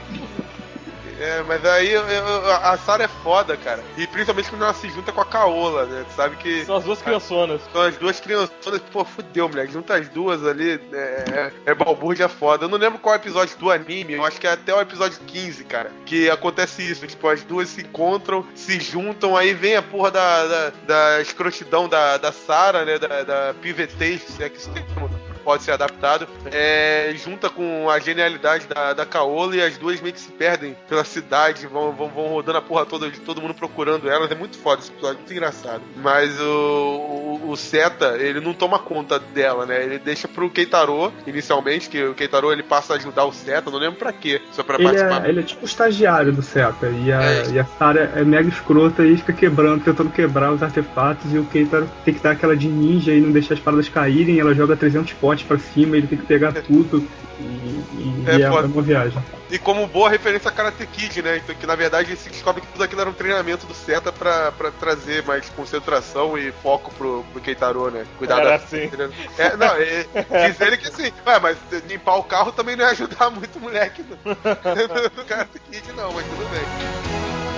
Mas aí a Sarah é foda, cara. E principalmente quando ela se junta com a Kaola, né? Tu sabe que São as duas criançonas. são as duas crianças, pô, fudeu, moleque. Junta as duas ali, balbúrdia foda. Eu não lembro qual episódio do anime, eu acho que é até o episódio 15, cara. Que acontece isso, tipo, as duas se encontram, se juntam, aí vem a porra da escrotidão da Sarah, né? Da pivetez, se é que esse termo pode ser adaptado, junta com a genialidade da Kaola, e as duas meio que se perdem pela cidade, vão rodando a porra toda, de todo mundo procurando elas. É muito foda esse episódio, muito engraçado. Mas o o Seta, ele não toma conta dela, né? Ele deixa pro Keitaro, inicialmente, que o Keitaro ele passa a ajudar o Seta, não lembro pra quê, só pra participar. Ele é tipo o estagiário do Seta, e a Sarah é mega escrota e fica tentando quebrar os artefatos, e o Keitaro tem que dar aquela de ninja e não deixar as paradas caírem, ela joga 300 potes pra cima, ele tem que pegar tudo, e é uma viagem. E como boa referência a Karate Kid, né? Então, que na verdade se descobre que tudo aquilo era um treinamento do Seta pra trazer mais concentração e foco pro Keitaro, né? Cuidado. Era assim. Diz ele que assim, mas limpar o carro também não ia ajudar muito o moleque no Karate Kid, não, mas tudo bem.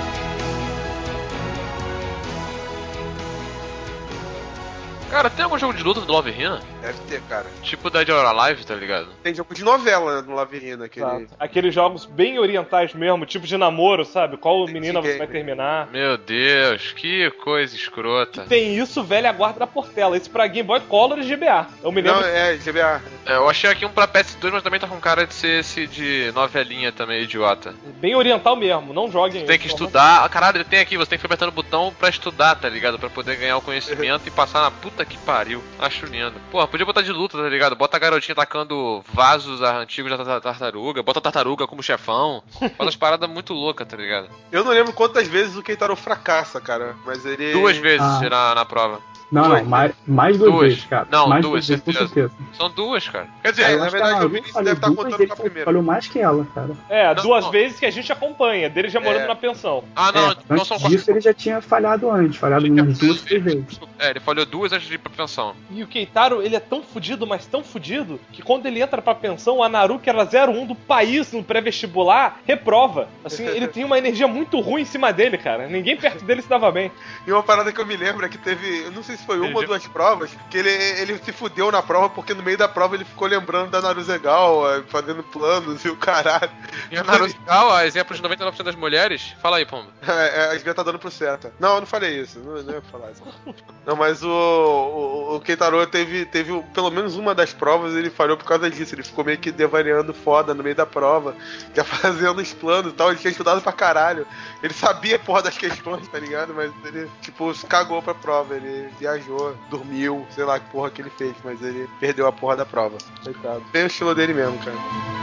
Cara, tem algum jogo de luta do Love Hina? Deve ter, cara. Tipo Dead or Alive, tá ligado? Tem jogo de novela no Love Hina. Aqueles jogos bem orientais mesmo, tipo de namoro, sabe? Qual menina você vai terminar. Meu Deus, que coisa escrota. Tem isso, velha guarda da Portela. Esse pra Game Boy Color e GBA. Eu me lembro. Não, é GBA. Eu achei aqui um pra PS2, mas também tá com cara de ser esse de novelinha também, idiota. Bem oriental mesmo, não joguem. Você tem que estudar. Caralho, ele tem aqui, você tem que ficar apertando o botão pra estudar, tá ligado? Pra poder ganhar o conhecimento e passar na puta que pariu. Acho lindo. Porra, podia botar de luta, tá ligado? Bota a garotinha tacando vasos antigos da tartaruga, bota a tartaruga como chefão. Bota as paradas muito loucas, tá ligado? Eu não lembro quantas vezes o Keitaro fracassa, cara, mas ele... 2 vezes na prova. Não, mais duas vezes, cara. Não, mais duas, vezes, com certeza. São 2, cara. Quer dizer, na verdade o Vinícius deve estar contando com a primeira. Falhou mais que ela, cara. Duas vezes que a gente acompanha, dele já morando na pensão. Ah, não, antes são disso 4. ele já tinha falhado umas 2, 3 vezes. Ele falhou 2 antes de ir pra pensão. E o Keitaro, ele é tão fudido, mas tão fudido, que quando ele entra pra pensão, a Naru, que era 01 do país no pré-vestibular, reprova. Assim, ele tem uma energia muito ruim em cima dele, cara. Ninguém perto dele se dava bem. E uma parada que eu me lembro é que teve, eu não sei se foi uma ou duas provas, que ele se fudeu na prova, porque no meio da prova ele ficou lembrando da Naruzegal, fazendo planos e o caralho. E a Naruzegal, a exemplo de 99% das mulheres? Fala aí, Pombo. A Esbia tá dando pro Seta. Não, eu não falei isso, não ia falar isso. Não, mas o Keitaro teve pelo menos uma das provas, ele falhou por causa disso, ele ficou meio que devaneando foda no meio da prova, já fazendo os planos e tal, ele tinha estudado pra caralho. Ele sabia porra das questões, tá ligado? Mas ele, tipo, cagou pra prova, ele viajou, dormiu, sei lá que porra que ele fez, mas ele perdeu a porra da prova. Coitado. Bem o estilo dele mesmo, cara.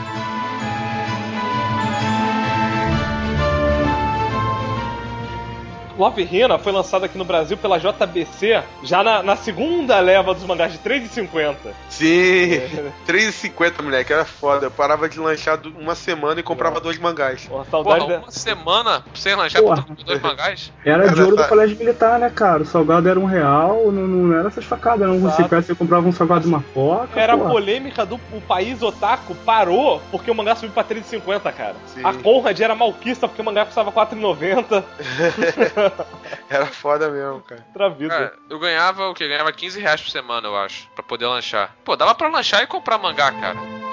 Love Hina foi lançado aqui no Brasil pela JBC já na segunda leva dos mangás de R$3,50. Sim, R$3,50, moleque, era foda. Eu parava de lanchar uma semana e comprava 2 mangás. Saudade uma semana sem lanchar com 2 mangás? Era de ouro do colégio militar, né, cara? O salgado era R$1, não era essas facadas, não. Você comprava um salgado de uma foca. Era a polêmica do país otaku parou porque o mangá subiu pra R$3,50, cara. Sim. A Conrad era malquista porque o mangá custava R$4,90. Era foda mesmo, cara. Outra vida. Cara, eu ganhava o quê? Ganhava R$15 por semana, eu acho, pra poder lanchar. Pô, dava pra lanchar e comprar mangá, cara.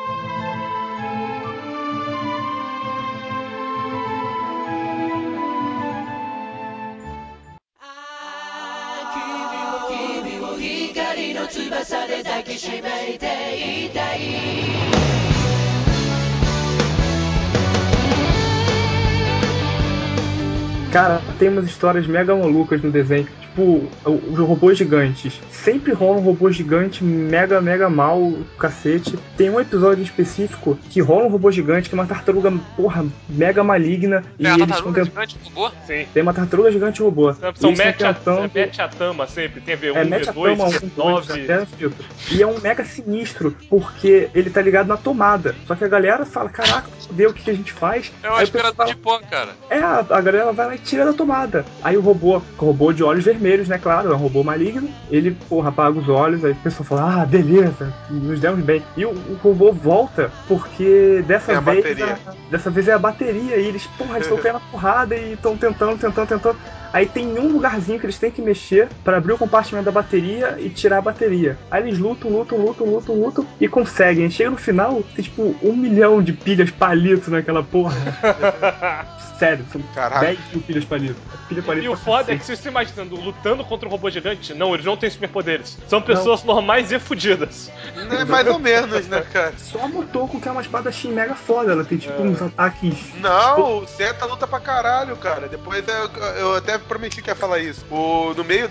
Cara, tem umas histórias mega malucas no desenho. Tipo, os robôs gigantes. Sempre rola um robô gigante mega mal, cacete. Tem um episódio específico que rola um robô gigante, que é uma tartaruga, porra, mega maligna. Tem uma tartaruga gigante robô? Sim. Tem uma tartaruga gigante robô. São Mete-a-Tama sempre. Tem V1, V2, 9. E é um mega sinistro, porque ele tá ligado na tomada. Só que a galera fala, caraca, fudeu, o que a gente faz? É um aspirador de pó, cara. A galera vai lá e tira da tomada. Aí o robô de olhos vermelhos, né, claro, é um robô maligno. Ele, porra, apaga os olhos, aí o pessoal fala, beleza, nos demos bem. E o robô volta, porque dessa vez é a bateria. E eles, porra, eles estão caindo na porrada e estão tentando. Aí tem um lugarzinho que eles têm que mexer pra abrir o compartimento da bateria e tirar a bateria. Aí eles lutam e conseguem. Chega no final, tem tipo 1 milhão de pilhas palito naquela porra. Sério, são 10 mil pilhas palito. E o foda é que vocês estão imaginando, lutando contra um robô gigante, não, eles não têm superpoderes. São pessoas normais e fudidas. É mais ou menos, né, cara? Só a Motoko, que é uma espadachim mega foda, ela tem tipo uns ataques. Não, o Seta luta pra caralho, cara. Depois eu até prometi que ia falar isso. No meio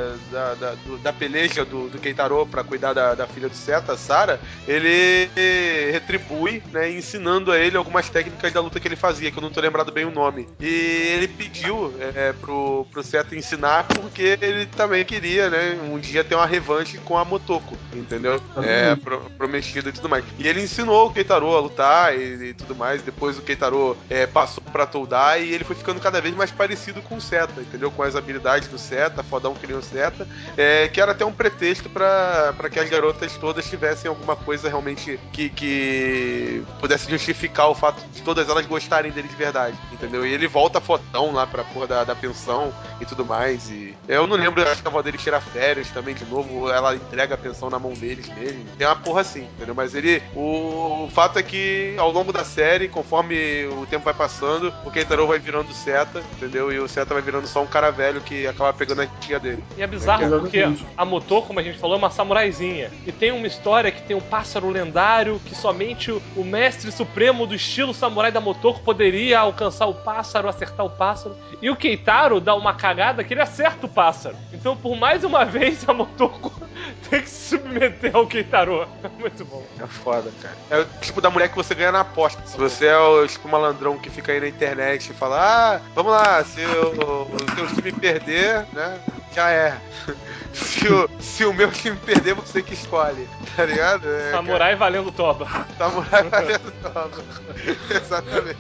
da peleja do Keitaro pra cuidar da filha do Seta, a Sarah, ele retribui, né, ensinando a ele algumas técnicas da luta que ele fazia, que eu não tô lembrado bem o nome. E ele pediu pro Seta ensinar porque ele também queria, né, um dia ter uma revanche com a Motoko, entendeu? Prometido e tudo mais. E ele ensinou o Keitaro a lutar e tudo mais. Depois o Keitaro passou pra Toudai e ele foi ficando cada vez mais parecido com o Seta, entendeu? Com as habilidades do Seta, fodão que nem o Seta, que era até um pretexto pra que as garotas todas tivessem alguma coisa realmente que pudesse justificar o fato de todas elas gostarem dele de verdade, entendeu? E ele volta fodão lá pra porra da pensão e tudo mais. E eu não lembro, acho que a avó dele tira férias também de novo, ela entrega a pensão na mão deles mesmo. Tem uma porra assim, entendeu? Mas o fato é que ao longo da série, conforme o tempo vai passando, o Keitaro vai virando Seta, entendeu? E o Seta vai virando só um cara velho que acaba pegando a tia dele. E é bizarro porque a Motoko, como a gente falou, é uma samuraizinha. E tem uma história que tem um pássaro lendário que somente o mestre supremo do estilo samurai da Motoko poderia alcançar o pássaro, acertar o pássaro. E o Keitaro dá uma cagada que ele acerta o pássaro. Então, por mais uma vez, a Motoko tem que se submeter ao Keitaro. Muito bom. É foda, cara. É o tipo da mulher que você ganha na aposta. Se você é o tipo malandrão que fica aí na internet e fala, vamos lá, se o teu time perder, né, já é. Se o meu time perder, você que escolhe, tá ligado? Samurai valendo toba. Samurai valendo toba. Exatamente.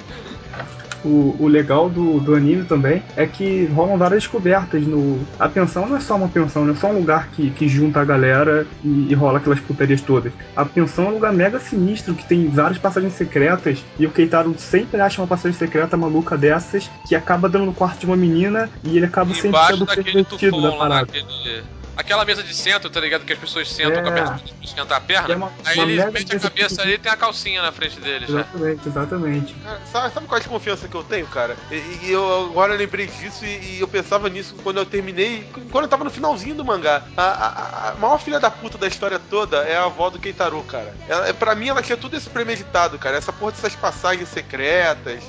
O legal do anime também é que rolam várias descobertas. A pensão não é só uma pensão, não é só um lugar que junta a galera e rola aquelas putarias todas. A pensão é um lugar mega sinistro, que tem várias passagens secretas, e o Keitaro sempre acha uma passagem secreta maluca dessas, que acaba dando no quarto de uma menina, e ele acaba sempre sendo pervertido da parada. Aquela mesa de centro, tá ligado? Que as pessoas sentam com a perna pra esquentar a perna. Aí ele mete a cabeça ali e tem a calcinha na frente dele. Exatamente. Cara, sabe qual é a desconfiança que eu tenho, cara? E eu agora lembrei disso e eu pensava nisso quando eu terminei, quando eu tava no finalzinho do mangá. A maior filha da puta da história toda é a avó do Keitaro, cara. Pra mim, ela tinha tudo isso premeditado, cara. Essa porra dessas passagens secretas.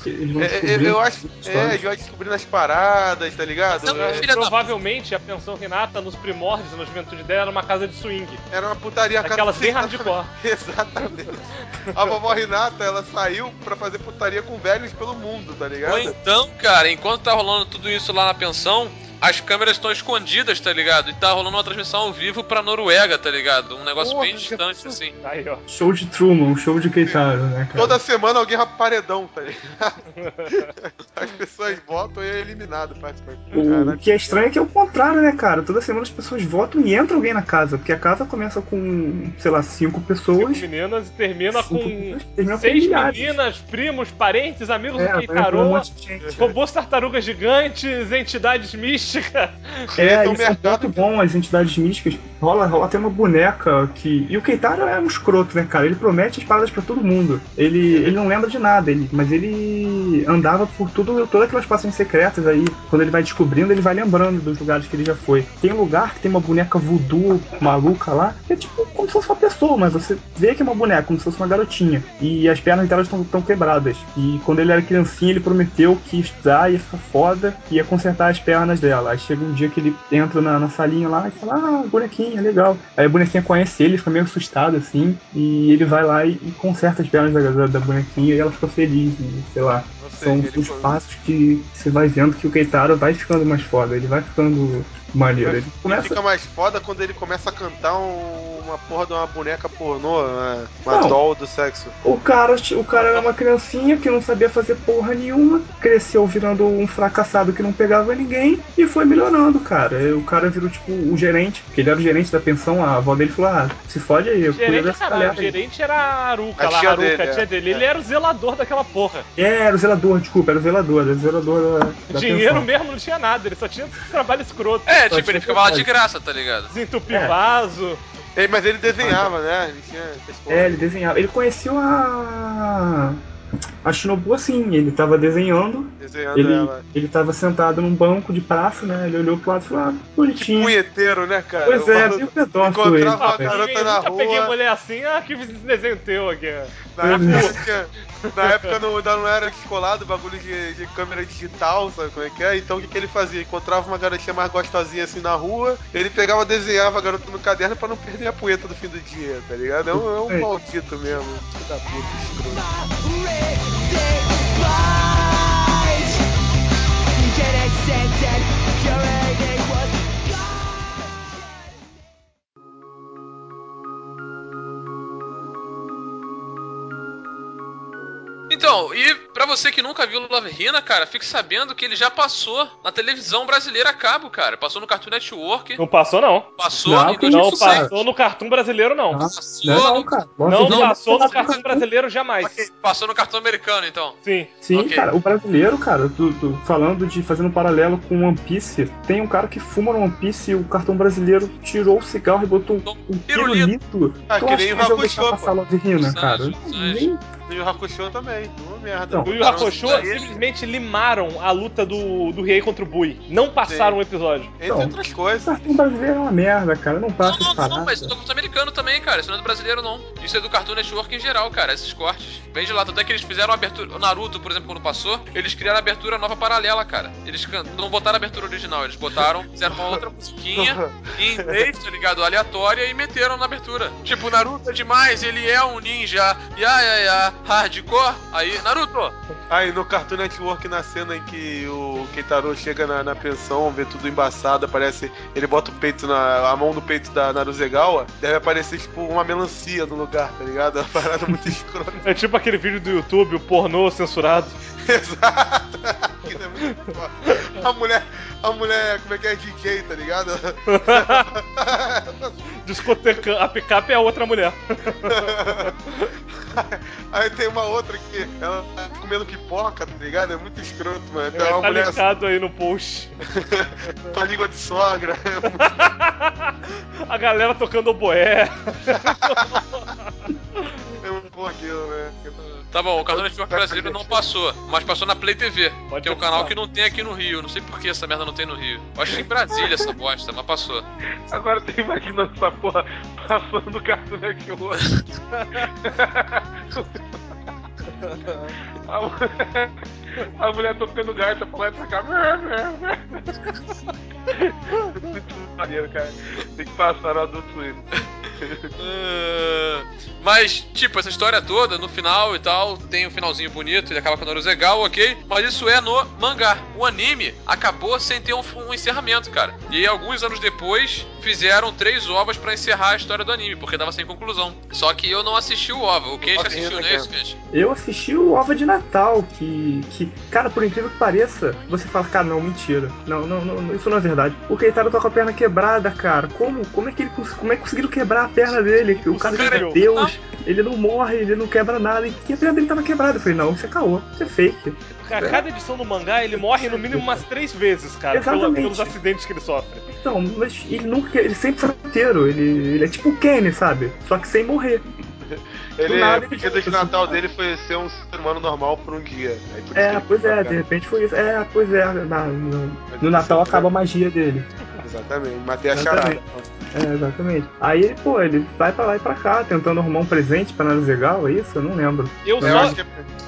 Eu acho que vai descobrindo as paradas, tá ligado? Provavelmente a pensão Renata nos primórdios, na juventude dela, era uma casa de swing. Era uma putaria. Aquelas bem hardcore. Exatamente. A vovó Renata, ela saiu pra fazer putaria com velhos pelo mundo, tá ligado? Ou então, cara, enquanto tá rolando tudo isso lá na pensão, as câmeras estão escondidas, tá ligado? E tá rolando uma transmissão ao vivo pra Noruega, tá ligado? Um negócio bem distante, assim. Aí, ó. Show de Truman, show de Keitaro, né, cara? Toda semana alguém rapa paredão, tá ligado? As pessoas votam e é eliminado, praticamente. O que é estranho é que é o contrário, né, cara? Toda semana as pessoas votam e entra alguém na casa, porque a casa começa com, sei lá, 5 pessoas. 5 meninas e termina com termina 6 milhares. meninas, primos, parentes, amigos do vai Keitaro, um monte de gente. robôs tartarugas gigantes, entidades místicas. Isso é muito bom, as entidades místicas. Rola até uma boneca que... E o Keitaro é um escroto, né, cara? Ele promete as paradas pra todo mundo. Ele não lembra de nada, mas ele andava por todas aquelas passagens secretas aí. Quando ele vai descobrindo, ele vai lembrando dos lugares que ele já foi. Tem um lugar que tem uma boneca voodoo maluca lá, que é tipo como se fosse uma pessoa, mas você vê que é uma boneca, como se fosse uma garotinha. E as pernas dela estão quebradas. E quando ele era criancinha, ele prometeu que ia estudar, ia ficar foda, ia consertar as pernas dela. Aí chega um dia que ele entra na salinha lá e fala, bonequinha, legal. Aí a bonequinha conhece ele, fica meio assustado assim, e ele vai lá e conserta as pernas da bonequinha e ela fica feliz, e, sei lá. São os passos que você vai vendo que o Keitaro vai ficando mais foda, ele vai ficando maneiro. Ele fica mais foda quando ele começa a cantar uma porra de uma boneca pornô, uma doll do sexo. O cara era uma criancinha que não sabia fazer porra nenhuma, cresceu virando um fracassado que não pegava ninguém e foi melhorando, cara. O cara virou tipo o gerente, porque ele era o gerente da pensão, a avó dele falou, se fode aí. O gerente era a Haruka, a tia dele. Ele era o zelador daquela porra. Era o zelador da dinheiro pensão. mesmo não tinha nada, ele só tinha trabalho escroto. Tipo, ele ficava lá de graça, tá ligado? Desentupir vaso. Mas ele desenhava, né? Ele desenhava. Ele conheceu a Shinobu assim, ele tava desenhando ela. Ele tava sentado num banco de praça, né? Ele olhou pro lado e falou, bonitinho. Que punheteiro, né, cara? Pois meio pedófilo encontrava uma garota na rua. Eu nunca peguei mulher assim, que desenho teu aqui. Na época Na época ainda não era descolado, bagulho de câmera digital, sabe como é que é? Então o que ele fazia? Encontrava uma garotinha mais gostosinha assim na rua, ele pegava, desenhava a garota no caderno pra não perder a poeta do fim do dia, tá ligado? É um maldito mesmo, filho da puta, escroto. Então, e pra você que nunca viu Love Hina, cara, fique sabendo que ele já passou na televisão brasileira a cabo, cara. Passou no Cartoon Network. Não passou, não. Passou Não, em que Não isso, cara? passou no Cartoon brasileiro, não. Não, cara. Não Você passou no viu- Cartoon brasileiro jamais. Ok, passou no Cartoon americano, então. Sim. Sim, Ok. cara, o brasileiro, cara, falando de fazendo um paralelo com One Piece, tem um cara que fuma no One Piece e o cartão brasileiro tirou o cigarro e botou um pirulito. Ah, Tu que acha nem que o eu deixar Hakusho, passar pô. Love Hina, Sanji, cara? Sanji. Nem... E o Hakusho também, uma merda. Então, O Yu Botaram Hakusho isso daí. simplesmente limaram a luta do Riei contra o Bui. Não passaram o episódio. Entre Então, outras o coisas. cartão brasileiro é uma merda, cara. Não passa essa Não, parada. mas isso é do Cartoon americano também, cara. Isso não é do brasileiro, não. Isso é do Cartoon Network em geral, cara. Esses cortes. Vem de lá. Tanto é que eles fizeram a abertura. O Naruto, por exemplo, quando passou, eles criaram a abertura nova paralela, cara. Eles não botaram a abertura original. Eles fizeram uma outra musiquinha em inglês, tá ligado? Aleatória e meteram na abertura. Tipo, Naruto é demais, ele é um ninja. Hardcore. Aí, Naruto. Aí no Cartoon Network, na cena em que o Kentaro chega na pensão, vê tudo embaçado, aparece. Ele bota o peito a mão no peito da Naruzegawa, deve aparecer tipo uma melancia no lugar, tá ligado? É uma parada muito escrota. É tipo aquele vídeo do YouTube, o pornô censurado. Exato! Aquilo é muito foda. A mulher, como é que é? DJ, tá ligado? Discotecando. A picape é outra mulher. Aí tem uma outra que ela tá comendo pipoca, tá ligado? É muito escroto, mano. Tem Tá uma mulher linkado aí no post. com a língua de sogra. A galera tocando oboé. É um porquinho, né? Tá bom, o Cartoon Network brasileiro não passou, mas passou na Play TV, Pode que é um passar. canal que não tem aqui no Rio. Não sei por que essa merda não tem no Rio. Eu acho que em Brasília essa bosta, mas passou. Agora tô imaginando essa porra passando no Cartoon Network. A mulher tocando gaita pra lá e pra cá. Muito maneiro, cara. Tem que passar no Adult Swim. Mas, tipo, essa história toda, no final e tal, tem um finalzinho bonito, ele acaba com a Naruzegal, ok? Mas isso é no mangá. O anime acabou sem ter um encerramento, cara. E alguns anos depois, fizeram 3 ovas pra encerrar a história do anime, porque tava sem conclusão. Só que eu não assisti o ova. O Kenji assistiu, né, isso, Kenji? Eu assisti o OVA de Natal, que, cara, por incrível que pareça, você fala, cara, não, mentira. Não, isso não é verdade. O Keitaro tá com a perna quebrada, cara. Como é que conseguiram quebrar a perna dele? O cara é Impossível. Deus, ele não morre, ele não quebra nada. E que a perna dele tava quebrada. Eu falei, não, isso é caô, isso é fake. A cada edição do mangá, ele morre no mínimo umas 3 vezes, cara. Exatamente. Pelos acidentes que ele sofre. Então, mas ele sempre foi inteiro. Ele é tipo o Kenny, sabe? Só que sem morrer. Ele, nada, o pedido de Natal dele foi ser um ser humano normal por um dia. Aí por isso que ele Pois ficou é, na de perna. repente foi isso. Pois é, no Natal acaba a magia dele. Exatamente, matei a Exatamente. charada. Exatamente. Aí, pô, ele vai pra lá e pra cá, tentando arrumar um presente pra Naruzegal, é isso? Eu não lembro. Eu Eu só. acho que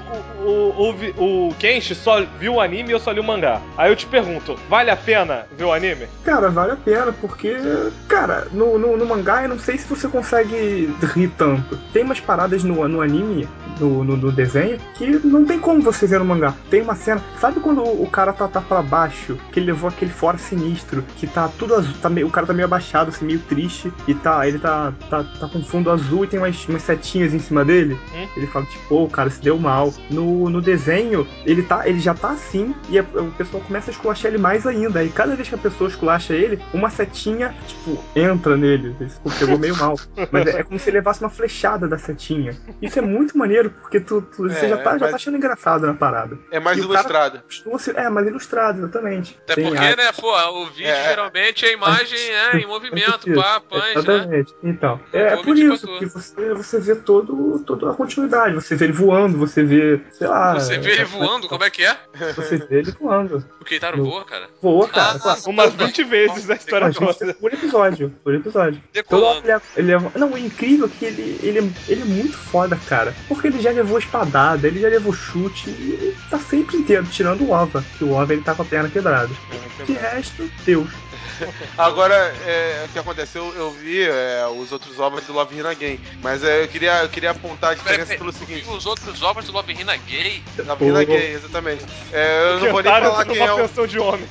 O Kenshi só viu o anime e eu só li o mangá. Aí eu te pergunto, vale a pena ver o anime? Cara, vale a pena, porque, cara, no mangá eu não sei se você consegue rir tanto. Tem umas paradas no anime, no desenho, que não tem como você ver no mangá. Tem uma cena, sabe quando o cara tá pra baixo, que ele levou aquele fora sinistro, que tá tudo azul, o cara tá meio abaixado, assim, meio triste, e ele tá com fundo azul e tem umas setinhas em cima dele? Ele fala, tipo, pô, cara, se deu mal. No desenho, ele já tá assim, e o pessoal começa a esculachar ele mais ainda. E cada vez que a pessoa esculacha ele, uma setinha, tipo, entra nele. Ele pegou meio mal. Mas é como se ele levasse uma flechada da setinha. Isso é muito maneiro, porque você já tá achando engraçado na parada. É mais E o cara ilustrado. mais ilustrado, exatamente. Até Tem porque, né, pô, o vídeo Realmente a imagem é em movimento, pá, punch, né? Exatamente. Então, é por isso que você vê toda a continuidade. Você vê ele voando, você vê, sei lá... Você vê ele voando, como é que é? Você vê ele voando. O Keitaro voa, cara? Voa, cara. Claro. Umas 20 vezes na história toda. Por episódio. Decolando. Ele leva... Não, o incrível é que ele é muito foda, cara. Porque ele já levou espadada, ele já levou chute, e ele tá sempre inteiro, tirando o Ova. Que o Ova ele tá com a perna quebrada. De resto, Deus. Agora, o que aconteceu, eu vi os outros ovos do Love Hina Gay, mas eu queria apontar a diferença pelo seguinte. Os outros ovos do Love Hina Gay? Love Hina Gay, exatamente. Eu não vou nem falar quem é o... pensão de homem.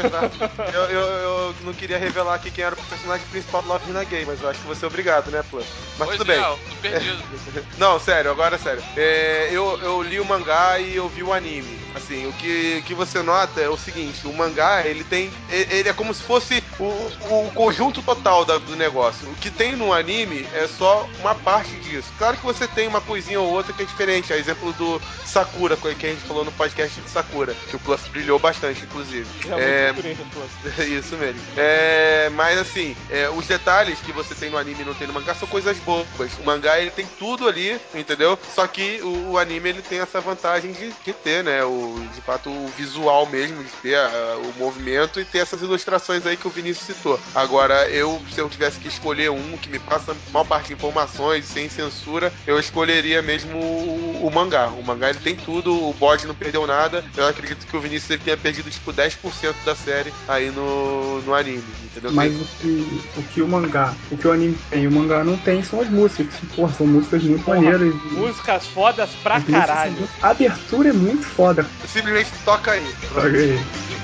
eu não queria revelar aqui quem era o personagem principal do Love Hina Gay, mas eu acho que vou ser obrigado, né, Plus? Mas Pois tudo bem. Tô perdido. Não, sério, agora é sério. Eu li o mangá e eu vi o anime. Assim, o que você nota é o seguinte, o mangá, ele é como se fosse o conjunto total do negócio. O que tem no anime é só uma parte disso. Claro que você tem uma coisinha ou outra que é diferente. A exemplo do Sakura, que a gente falou no podcast de Sakura, que o Plus brilhou bastante, inclusive. Isso mesmo. Mas assim, os detalhes que você tem no anime e não tem no mangá são coisas bobas. O mangá, ele tem tudo ali, entendeu? Só que o anime, ele tem essa vantagem de ter, né, de fato, o visual mesmo, de ter o movimento e ter essas ilustrações aí que o Vinícius citou. Agora, se eu tivesse que escolher um que me passa maior parte de informações, sem censura, eu escolheria mesmo o mangá. O mangá, ele tem tudo, o bode não perdeu nada. Eu acredito que o Vinícius, ele tenha perdido, tipo, 10% da série aí no anime, entendeu? Mas o que o anime tem, o mangá não tem, são as músicas. Porra, são músicas muito maneiras. Músicas fodas pra caralho. A abertura é muito foda. Simplesmente toca aí. Toca aí.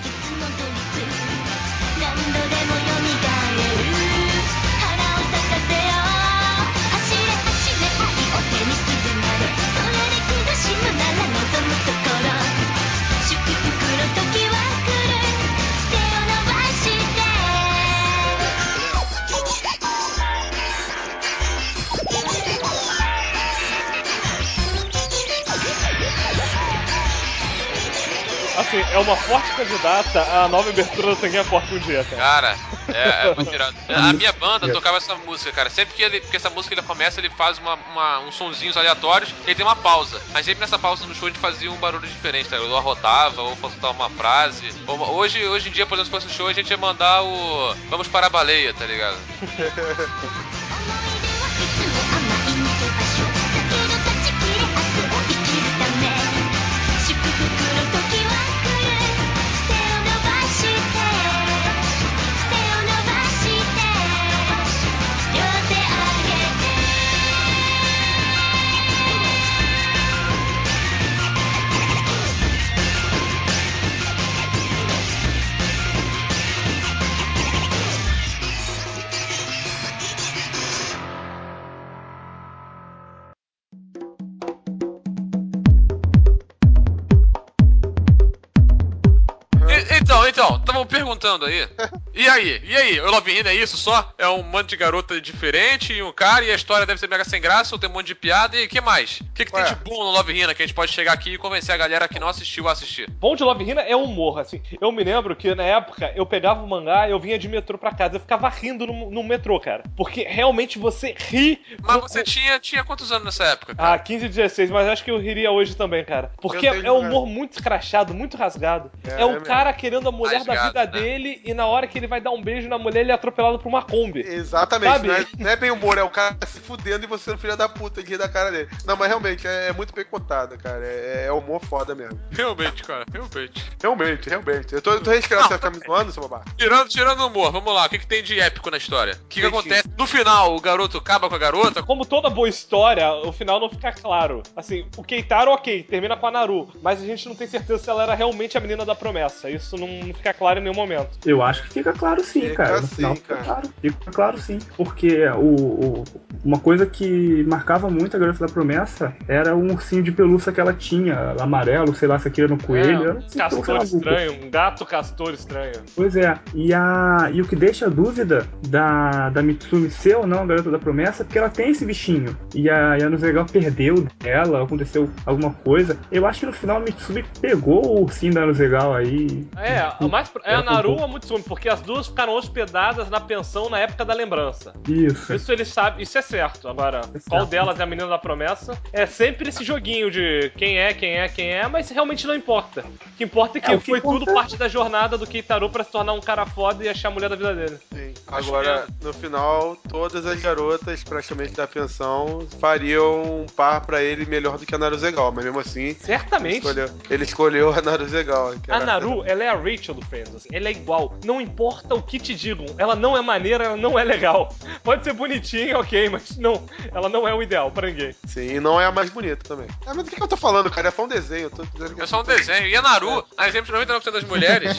何度でも蘇る花を咲かせよう走れ走れ愛を手にするまでそれで苦しむなら望むところ祝福の時は来る手を伸ばして Assim, é uma forte candidata à nova abertura do Tanguinha Corp um dia, cara. Cara, é muito irado. A minha banda tocava essa música, cara. Sempre porque essa música ele começa, ele faz uns sonzinhos aleatórios e ele tem uma pausa. Mas sempre nessa pausa no show a gente fazia um barulho diferente, tá? Ou arrotava, ou soltava uma frase. Hoje em dia, por exemplo, se fosse no show, a gente ia mandar o Vamos para a Baleia, tá ligado? 'Então, estavam perguntando aí. E aí? O Love Hina é isso só? É um monte de garota diferente e um cara e a história deve ser mega sem graça ou tem um monte de piada e o que mais? O que tem de bom no Love Hina que a gente pode chegar aqui e convencer a galera que não assistiu a assistir? Bom de Love Hina é humor, assim. Eu me lembro que na época eu pegava o mangá e eu vinha de metrô pra casa. Eu ficava rindo no metrô, cara. Porque realmente você ri. Mas você tinha quantos anos nessa época, cara? 15, 16, mas acho que eu riria hoje também, cara. Porque é um humor muito escrachado, muito rasgado. É o cara querendo a mulher da vida dele e na hora que ele vai dar um beijo na mulher, ele é atropelado por uma Kombi. Exatamente, não é bem humor, é o cara se fudendo e você é filho da puta de rir da cara dele. Não, mas realmente é muito bem contado, cara. É humor foda mesmo. Realmente, cara, Realmente. Eu tô respirando, você vai ficar me zoando, seu babá? Tirando o humor, vamos lá, o que tem de épico na história? O que acontece? No final, o garoto acaba com a garota? Como toda boa história, o final não fica claro. Assim, o Keitaro, ok, termina com a Naru, mas a gente não tem certeza se ela era realmente a menina da promessa. Isso não fica claro em nenhum momento. Eu acho que fica claro sim, cara. No final fica claro sim. Porque uma coisa que marcava muito a garota da promessa era um ursinho de pelúcia que ela tinha, amarelo, sei lá se aquilo era um coelho. Um castor estranho, um gato castor estranho. Pois é. E o que deixa a dúvida da Mitsumi ser ou não a garota da promessa é porque ela tem esse bichinho. E a Nozegal perdeu dela, aconteceu alguma coisa. Eu acho que no final a Mitsumi pegou o ursinho da Nozegal aí. É a Naru ou a Mutsumi, porque as duas ficaram hospedadas na pensão na época da lembrança. Isso. Isso eles sabem, isso é certo. Agora, qual delas é a menina da promessa? É sempre esse joguinho de quem é, mas realmente não importa. O que importa é que o que foi importa tudo parte da jornada do Keitaro pra se tornar um cara foda e achar a mulher da vida dele. Sim. Agora, no final, todas as garotas, praticamente da pensão, fariam um par pra ele melhor do que a Naruzegal, mas mesmo assim, Certamente. ele escolheu a Naruzegal. A Naru, ela é a Rachel do Friends, assim. Ela é igual. Não importa o que te digam. Ela não é maneira, ela não é legal. Pode ser bonitinha, ok, mas não. Ela não é o ideal pra ninguém. Sim, e não é a mais bonita também. Mas do que eu tô falando, cara? É só um desenho. Eu tô dizendo que É só um desenho. E a Naru, a exemplo de 99% das mulheres,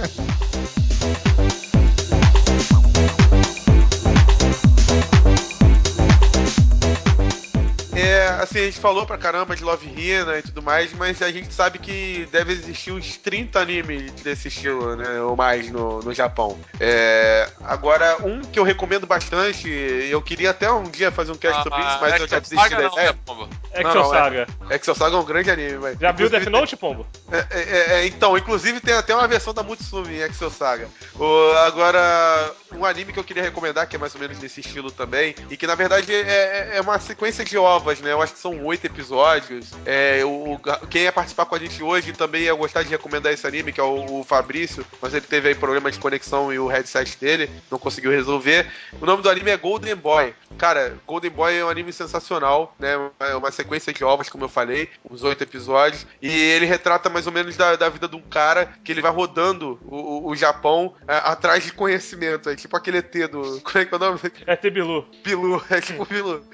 assim, a gente falou pra caramba de Love Hina e tudo mais, mas a gente sabe que deve existir uns 30 animes desse estilo, né? Ou mais no Japão. Agora, um que eu recomendo bastante, eu queria até um dia fazer um cast sobre isso, mas eu já desisti da ideia. Exo Saga. Exo Saga é um grande anime, mas. Já viu Death Note, Pombo? Então, inclusive tem até uma versão da Mutsumi em Exo Saga. Agora, um anime que eu queria recomendar, que é mais ou menos desse estilo também, e que na verdade é uma sequência de ovas, né? Eu acho que são 8 episódios. Quem ia participar com a gente hoje também ia gostar de recomendar esse anime, que é o Fabrício, mas ele teve aí problema de conexão e o headset dele não conseguiu resolver. O nome do anime é Golden Boy. Cara, Golden Boy é um anime sensacional, né? É uma sequência de ovas, como eu falei, uns 8 episódios, e ele retrata mais ou menos da vida de um cara que ele vai rodando o Japão atrás de conhecimento. É tipo aquele ET do... Como é que é o nome? É Tebilu. Bilu, é tipo Bilu.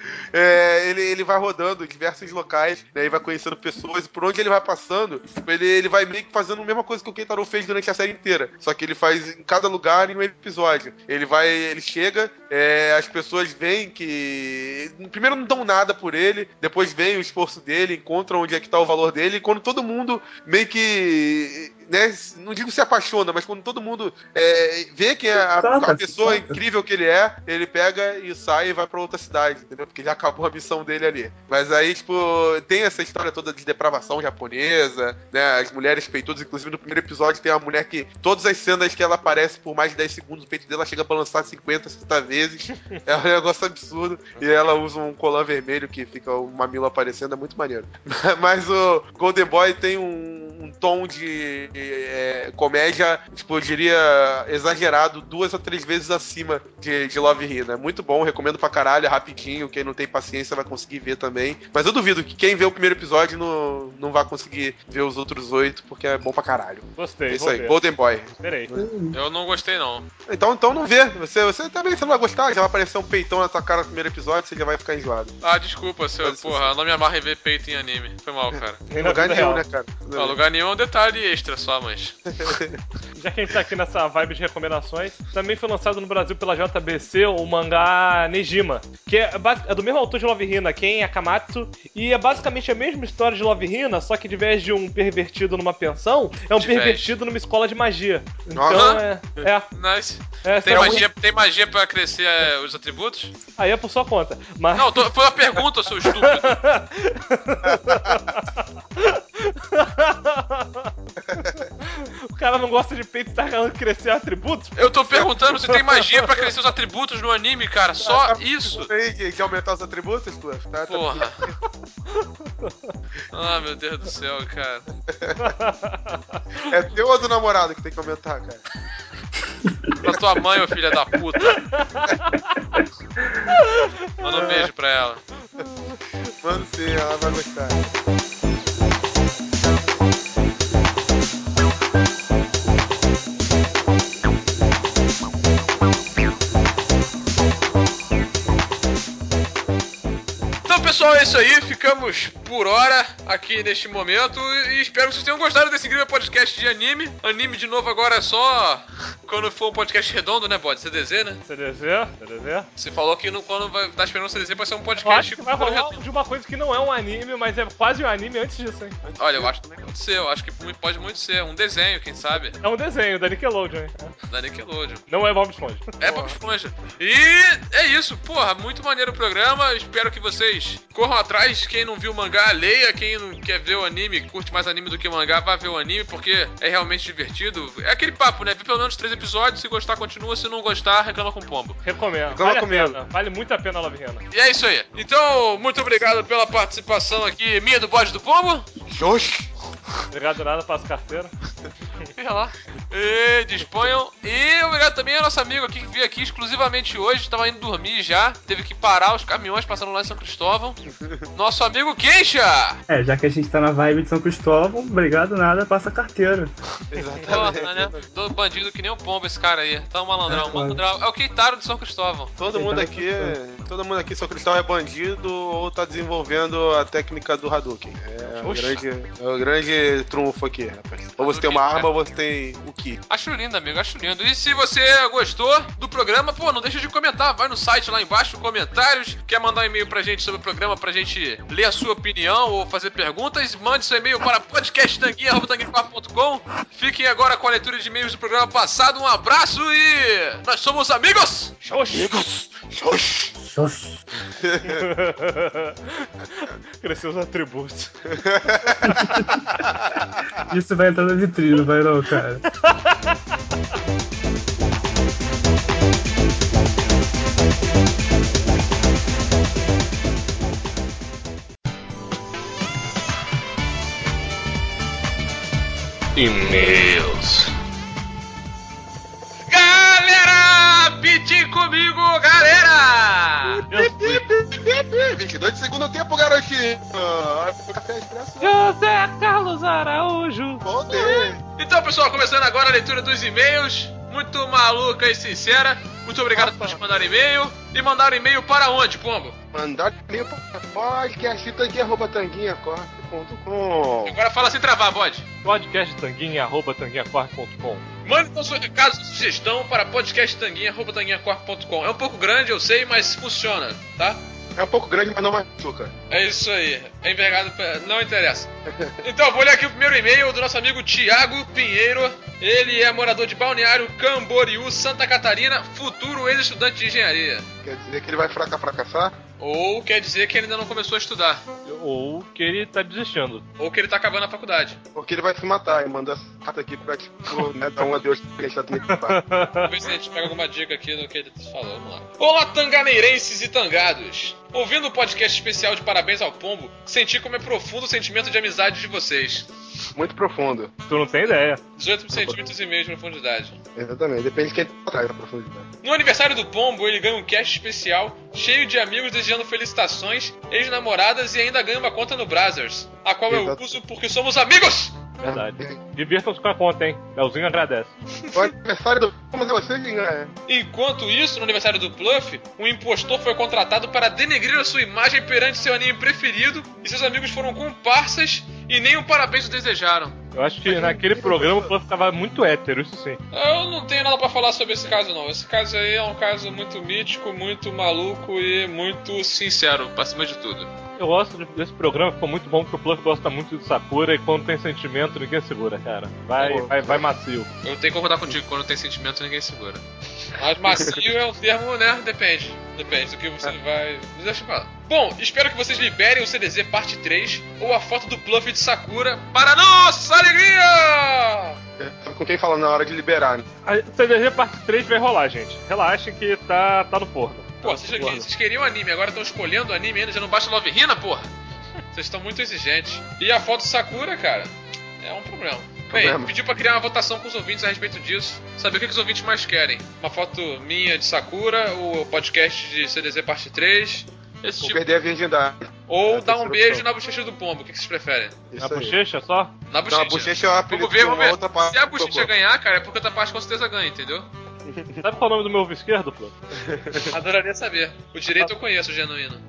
Ele vai rodando em diversos locais, né, e vai conhecendo pessoas, e por onde ele vai passando, ele vai meio que fazendo a mesma coisa que o Keitaro fez durante a série inteira, só que ele faz em cada lugar em um episódio. Ele chega, as pessoas veem que primeiro não dão nada por ele, depois vem o esforço dele, encontram onde é que tá o valor dele, e quando todo mundo meio que, né, não digo se apaixona, mas quando todo mundo vê que a pessoa incrível que ele é, ele pega e sai e vai pra outra cidade, entendeu? Porque já acabou a missão dele ali. Mas aí, tipo, tem essa história toda de depravação japonesa, né? As mulheres peitudas, inclusive no primeiro episódio tem uma mulher que todas as cenas que ela aparece por mais de 10 segundos, o peito dela chega a balançar 50, 60 vezes. É um negócio absurdo. E ela usa um colã vermelho que fica o mamilo aparecendo, é muito maneiro. Mas o Golden Boy tem um tom de comédia, tipo, eu diria exagerado, 2 ou 3 vezes acima de Love Hina. É muito bom, recomendo pra caralho, é rapidinho, quem não tem paciência vai conseguir ver também. Mas eu duvido que quem vê o primeiro episódio não vai conseguir ver os outros 8, porque é bom pra caralho. Gostei, É isso aí, Golden Boy. Esperei. eu não gostei não. Então não vê. Você também não vai gostar, já vai aparecer um peitão na tua cara no primeiro episódio, você já vai ficar enjoado. Desculpa, eu não me amarro em ver peito em anime. Foi mal, cara. Em lugar nenhum, né, cara? Lugar nenhum é um detalhe extra só, mas... Já que a gente tá aqui nessa vibe de recomendações, também foi lançado no Brasil pela JBC o mangá Nejima, que é do mesmo autor de Love Hina, Ken Akamatsu, e é basicamente a mesma história de Love Hina, só que de vez de um pervertido numa pensão, é um pervertido numa escola de magia. Então Nice. Tem magia pra crescer os atributos? Aí é por sua conta. Mas... Não, foi uma pergunta, seu estúpido. O cara não gosta de peito e tá querendo crescer atributos? Eu tô perguntando se tem magia pra crescer os atributos no anime, cara. Só isso. De aumentar os atributos, Cliff? Porra. Ah, meu Deus do céu, cara. É teu ou do namorado que tem que aumentar, cara? Pra tua mãe, ô filha da puta. Manda um beijo pra ela. Mano, sim, ela vai gostar. Pessoal, é isso aí, ficamos por hora aqui neste momento e espero que vocês tenham gostado desse incrível podcast de anime. Anime de novo agora é só quando for um podcast redondo, né, Bode? CDZ, né? CDZ. Você falou que quando vai estar esperando o CDZ vai ser um Eu podcast acho que vai rolar de uma coisa que não é um anime, mas é quase um anime antes disso, hein? Olha, eu acho que também pode ser, eu acho que pode muito ser, um desenho, quem sabe? É um desenho da Nickelodeon, hein? Da Nickelodeon. Não é Bob Esponja. É Bob Esponja. E é isso, porra, muito maneiro o programa, espero que vocês corram atrás, quem não viu o mangá mangá, leia. Quem não quer ver o anime, curte mais anime do que mangá, vá ver o anime, porque é realmente divertido. É aquele papo, né? Vê pelo menos 3 episódios, se gostar, continua. Se não gostar, reclama com o pombo. Recomendo. Reclama Vale a comigo. pena. Vale muito a pena, Love Hina. E é isso aí. Então, muito obrigado pela participação aqui, minha do Bode do Pombo. Oxi. Obrigado nada, passo carteira. Veja lá. E disponham. E obrigado também ao nosso amigo aqui que veio aqui exclusivamente hoje. Estava indo dormir já. Teve que parar os caminhões passando lá em São Cristóvão. Nosso amigo Keisha. Já que a gente tá na vibe de São Cristóvão, obrigado nada, passa a carteira. Exatamente. Nossa, né? Todo bandido que nem um pombo esse cara aí. Tá um malandrão. É o Keitaro de São Cristóvão. Todo mundo aqui em São Cristóvão é bandido ou tá desenvolvendo a técnica do Hadouken. É o grande trunfo aqui, rapaz. Ou você tem uma arma ou você tem o Ki. Acho lindo, amigo, acho lindo. E se você gostou do programa, pô, não deixa de comentar. Vai no site lá embaixo, comentários. Quer mandar um e-mail pra gente sobre o programa pra gente ler a sua opinião ou fazer perguntas? Mande seu e-mail para podcasttanguinha.com. Fiquem agora com a leitura de e-mails do programa passado. Um abraço e nós somos amigos! Amigos! Cresceu os atributos. Isso vai entrar na vitrine, não vai não, cara. E-mails. Galera! Pedi comigo, galera! 22 de segundo tempo, garotinho. Café Expresso. José Carlos Araújo. Voltei. Então, pessoal, começando agora a leitura dos e-mails. Muito maluca e sincera. Muito obrigado por mandar e-mail. E mandar e-mail para onde, Pombo? Mandar e-mail para podcasttanguinha.com. Agora fala sem travar, bode. podcasttanguinha@tanguinhacorp.com. Mande então seu recado, sua sugestão para podcasttanguinha@tanguinhacorp.com. É um pouco grande, eu sei, mas funciona, tá? É um pouco grande, mas não machuca. É isso aí. É envergado, não interessa. Então, eu vou ler aqui o primeiro e-mail do nosso amigo Thiago Pinheiro. Ele é morador de Balneário Camboriú, Santa Catarina, futuro ex-estudante de engenharia. Quer dizer que ele vai fracassar? Ou quer dizer que ele ainda não começou a estudar. Ou que ele tá desistindo. Ou que ele tá acabando a faculdade. Porque ele vai se matar e manda essa carta aqui pra, tipo, né, dar um adeus pra quem está tendo que falar. Vamos ver se a gente pega alguma dica aqui do que ele falou. Vamos lá. Olá, tanganeirenses e tangados. Ouvindo o podcast especial de Parabéns ao Pombo, senti como é profundo o sentimento de amizade de vocês. Muito profundo. Tu não tem ideia. 18 centímetros e meio de profundidade. Exatamente, depende de quem tá atrás da profundidade. No aniversário do Pombo, ele ganha um cast especial, cheio de amigos desejando felicitações, ex-namoradas e ainda ganha uma conta no Brazzers, a qual eu Exato. uso porque somos amigos! Verdade. Divirtam-se com a conta, hein? Leozinho agradece. O aniversário do... Mas é você que ganha. Enquanto isso, no aniversário do Pluff, um impostor foi contratado para denegrir a sua imagem perante seu anime preferido e seus amigos foram comparsas e nem um parabéns o desejaram. Eu acho que naquele programa o Pluff tava muito hétero, isso sim. Eu não tenho nada pra falar sobre esse caso, não. Esse caso aí é um caso muito mítico, muito maluco e muito sincero, pra cima de tudo. Eu gosto desse programa, ficou muito bom porque o Pluff gosta muito de Sakura e quando tem sentimento ninguém segura, cara. Vai macio. Eu tenho que concordar contigo, quando tem sentimento ninguém segura. Mas macio é um termo, né? Depende. Depende do que você vai... Deixa eu falar. Bom, espero que vocês liberem o CDZ parte 3 ou a foto do Pluff de Sakura para nossa alegria! Sabe com quem fala na hora de liberar, né? A CDG parte 3 vai rolar, gente. Relaxem que tá no forno. Pô, vocês queriam anime, agora estão escolhendo anime ainda, já não basta Love Hina, porra? Vocês estão muito exigentes. E a foto do Sakura, cara, é um problema. Bem, pediu pra criar uma votação com os ouvintes a respeito disso. Saber o que os ouvintes mais querem. Uma foto minha de Sakura, o podcast de CDZ parte 3. Esse Vou tipo. perder a virgindade. Ou dar um beijo na bochecha do pombo, o que vocês preferem? Isso Na aí. bochecha só? Na bochecha. Não, a bochecha é o apelido Vamos ver, de uma outra parte Se a do bochecha corpo. ganhar, cara, é porque outra parte com certeza ganha, entendeu? Sabe qual é o nome do meu ovo esquerdo, Pluff? Adoraria saber. O direito eu conheço, o genuíno.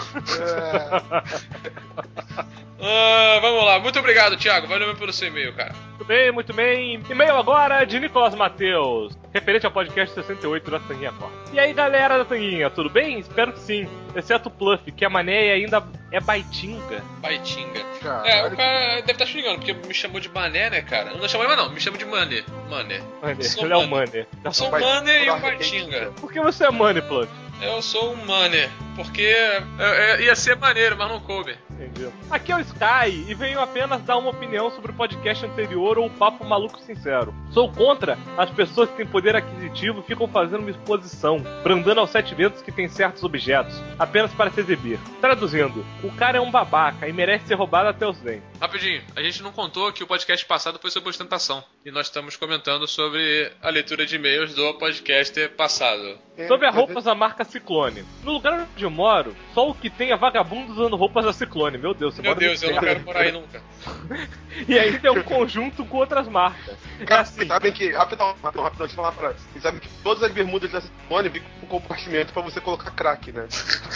Vamos lá, muito obrigado, Thiago. Valeu pelo seu e-mail, cara. Muito bem. E-mail agora de Nicolas Matheus, referente ao podcast 68 da Tanguinha Corp. E aí, galera da Tanguinha, tudo bem? Espero que sim. Exceto o Pluff, que a mané ainda é baitinga. Baitinga. Caralho. O cara deve estar xingando, porque me chamou de mané, né, cara? Não chama mais não, me chama de mané. Mané. Sou Ele é o mané. Mané. Eu sou um Vai- mané e um vai- baitinga. Por que você é Mané, Pluff? Eu sou um mané, porque ia ser maneiro, mas não coube. entendi. Aqui é o Sky e venho apenas dar uma opinião sobre o podcast anterior ou o Papo Maluco Sincero. Sou contra as pessoas que têm poder aquisitivo e ficam fazendo uma exposição, brandando aos 7 ventos que tem certos objetos, apenas para se exibir. Traduzindo, o cara é um babaca e merece ser roubado até os dentes. Rapidinho, a gente não contou que o podcast passado foi sobre ostentação. E nós estamos comentando sobre a leitura de e-mails do podcast passado. Sobre as roupas da marca Ciclone. No lugar onde eu moro, só o que tem é vagabundo usando roupas da Ciclone. Meu Deus, você Meu mora no Deus, eu não inferno. quero morar aí nunca. E aí tem um conjunto com outras marcas. É Cara, assim, vocês sabem que. Rapidão, deixa eu falar pra vocês. sabem que todas as bermudas da Simone vêm com compartimento pra você colocar crack, né?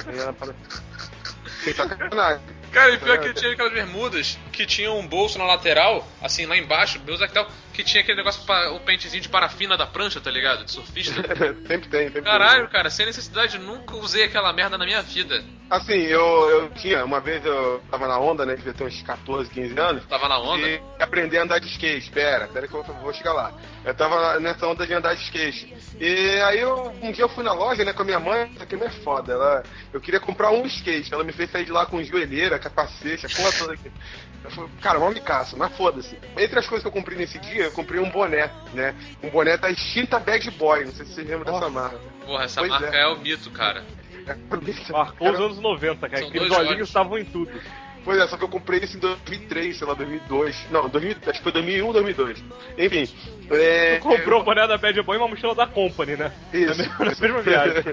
Sem sacanagem. Cara, e pior que eu tinha aquelas bermudas que tinham um bolso na lateral, assim, lá embaixo, meus e tal, que tinha aquele negócio, o pentezinho de parafina da prancha, tá ligado? De surfista. Sempre tem. Caralho, cara, sem necessidade, nunca usei aquela merda na minha vida. Assim, eu tinha, uma vez eu tava na onda, né, devia ter uns 14, 15 anos. Tava na onda? E aprender a andar de skate. Espera que eu vou chegar lá. Eu tava nessa onda de andar de skate. E aí um dia eu fui na loja, né, com a minha mãe, isso aqui não é foda. Eu queria comprar um skate. Ela me fez sair de lá com joelheira, capacete, a porra toda aqui. Eu falei, cara, mal me caço, mas foda-se. Entre as coisas que eu comprei nesse dia, eu comprei um boné, né? Um boné da extinta Bad Boy, não sei se vocês lembram dessa marca. Porra, essa Pois marca é o mito, cara. marcou os anos 90, cara. São Aqueles dois olhinhos olhos. estavam em tudo. Pois é, só que eu comprei isso em 2003, sei lá, 2002. Não, acho que foi 2001 ou 2002. Enfim. Tu comprou o boné da Bad Boy e uma mochila da Company, né? Isso. Na mesma viagem.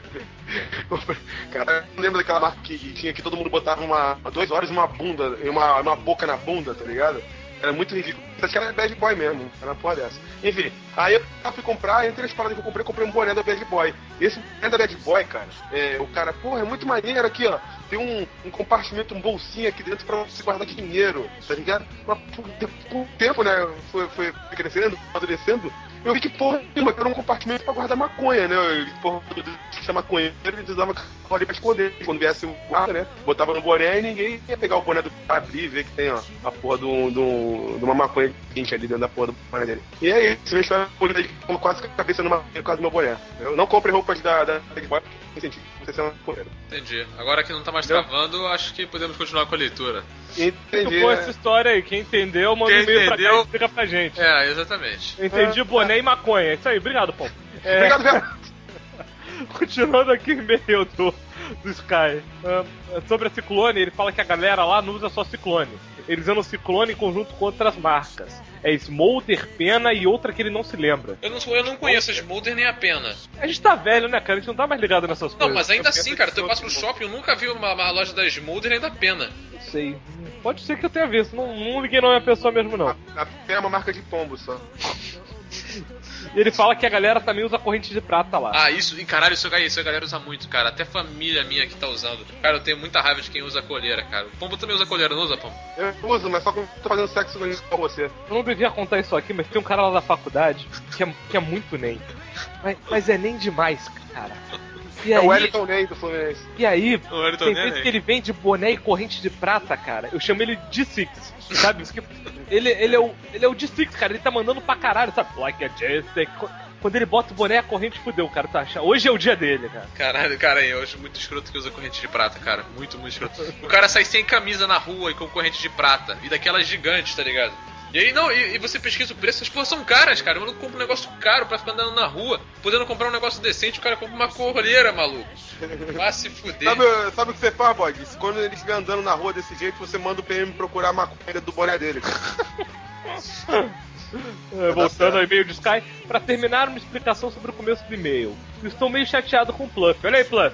Cara, eu lembro daquela marca que tinha que todo mundo botava 2 horas uma bunda, uma boca na bunda, tá ligado? Era muito ridículo. Acho que era Bad Boy mesmo, era uma porra dessa. Enfim, aí eu fui comprar, entre as paradas que eu comprei um boné da Bad Boy. Esse boné da Bad Boy, cara, o cara, porra, é muito maneiro aqui, ó. Tem um compartimento, um bolsinho aqui dentro pra você guardar dinheiro, tá ligado? Mas por tempo, né, foi crescendo, amadurecendo. Eu vi que, porra, era um compartimento pra guardar maconha, né? Porra, que chama maconheiro, eles usavam ali pra esconder. Quando viesse o guarda, né? Botava no boné e ninguém ia pegar o boné do cara, abrir e ver que tem, ó, a porra de uma maconha quente ali dentro da porra do boné dele. E aí, você vê a polícia quase com a cabeça numa quase do meu boné. Eu não comprei roupas da Bad Boy porque tem sentido você ser uma maconheiro. Entendi. Agora que não tá mais travando, acho que podemos continuar com a leitura. Entendi. Ficou essa história aí. Quem entendeu, manda um e-mail pra cá e explica pra gente. É, exatamente. Eu entendi boné e maconha. É isso aí, obrigado, Pom. Obrigado, velho. Continuando aqui o e-mail do Sky. Sobre a Ciclone, ele fala que a galera lá não usa só Ciclone. Eles usam Ciclone em conjunto com outras marcas. É Smolder, Pena e outra que ele não se lembra. Eu não conheço a Smolder nem a Pena. A gente tá velho, né, cara? A gente não tá mais ligado nessas Não, coisas. mas ainda assim, cara, eu passo no shopping, eu nunca vi uma loja da Smolder nem da Pena. Não sei. Pode ser que eu tenha visto. Não liguei não é a pessoa mesmo, não. A Pena é uma marca de pombo só. E ele fala que a galera também usa corrente de prata lá. Ah, isso, e caralho, isso a galera usa muito, cara. Até família minha que tá usando. Cara, eu tenho muita raiva de quem usa colheira, cara. O Pombo também usa colheira, não usa, Pombo? Eu uso, mas só quando eu tô fazendo sexo com você. Eu não devia contar isso aqui, mas tem um cara lá da faculdade que é muito nem. Mas é nem demais, cara. E É aí, o Wellington Ney do Fluminense. E aí, O Wellington tem Ney, vezes né? que ele vende boné e corrente de prata, cara. Eu chamo ele de Six, sabe? Porque ele é o D6, cara. Ele tá mandando pra caralho, sabe? Like a J6. Quando ele bota o boné, a corrente fudeu, cara. Tá? Hoje é o dia dele, cara. Caralho, cara, eu acho muito escroto que usa corrente de prata, cara. Muito, muito escroto. O cara sai sem camisa na rua e com corrente de prata. E daquelas gigantes, tá ligado? E aí, não, e você pesquisa o preço, essas porras são caras, cara. O maluco compra um negócio caro pra ficar andando na rua. Podendo comprar um negócio decente, o cara compra uma colheira, maluco. Vai se fuder. Sabe o que você faz, Bode? Quando ele estiver andando na rua desse jeito, você manda o PM procurar a maconha do boné dele. Voltando ao e-mail de Sky, pra terminar uma explicação sobre o começo do e-mail. Estou meio chateado com o Pluff. Olha aí, Pluff.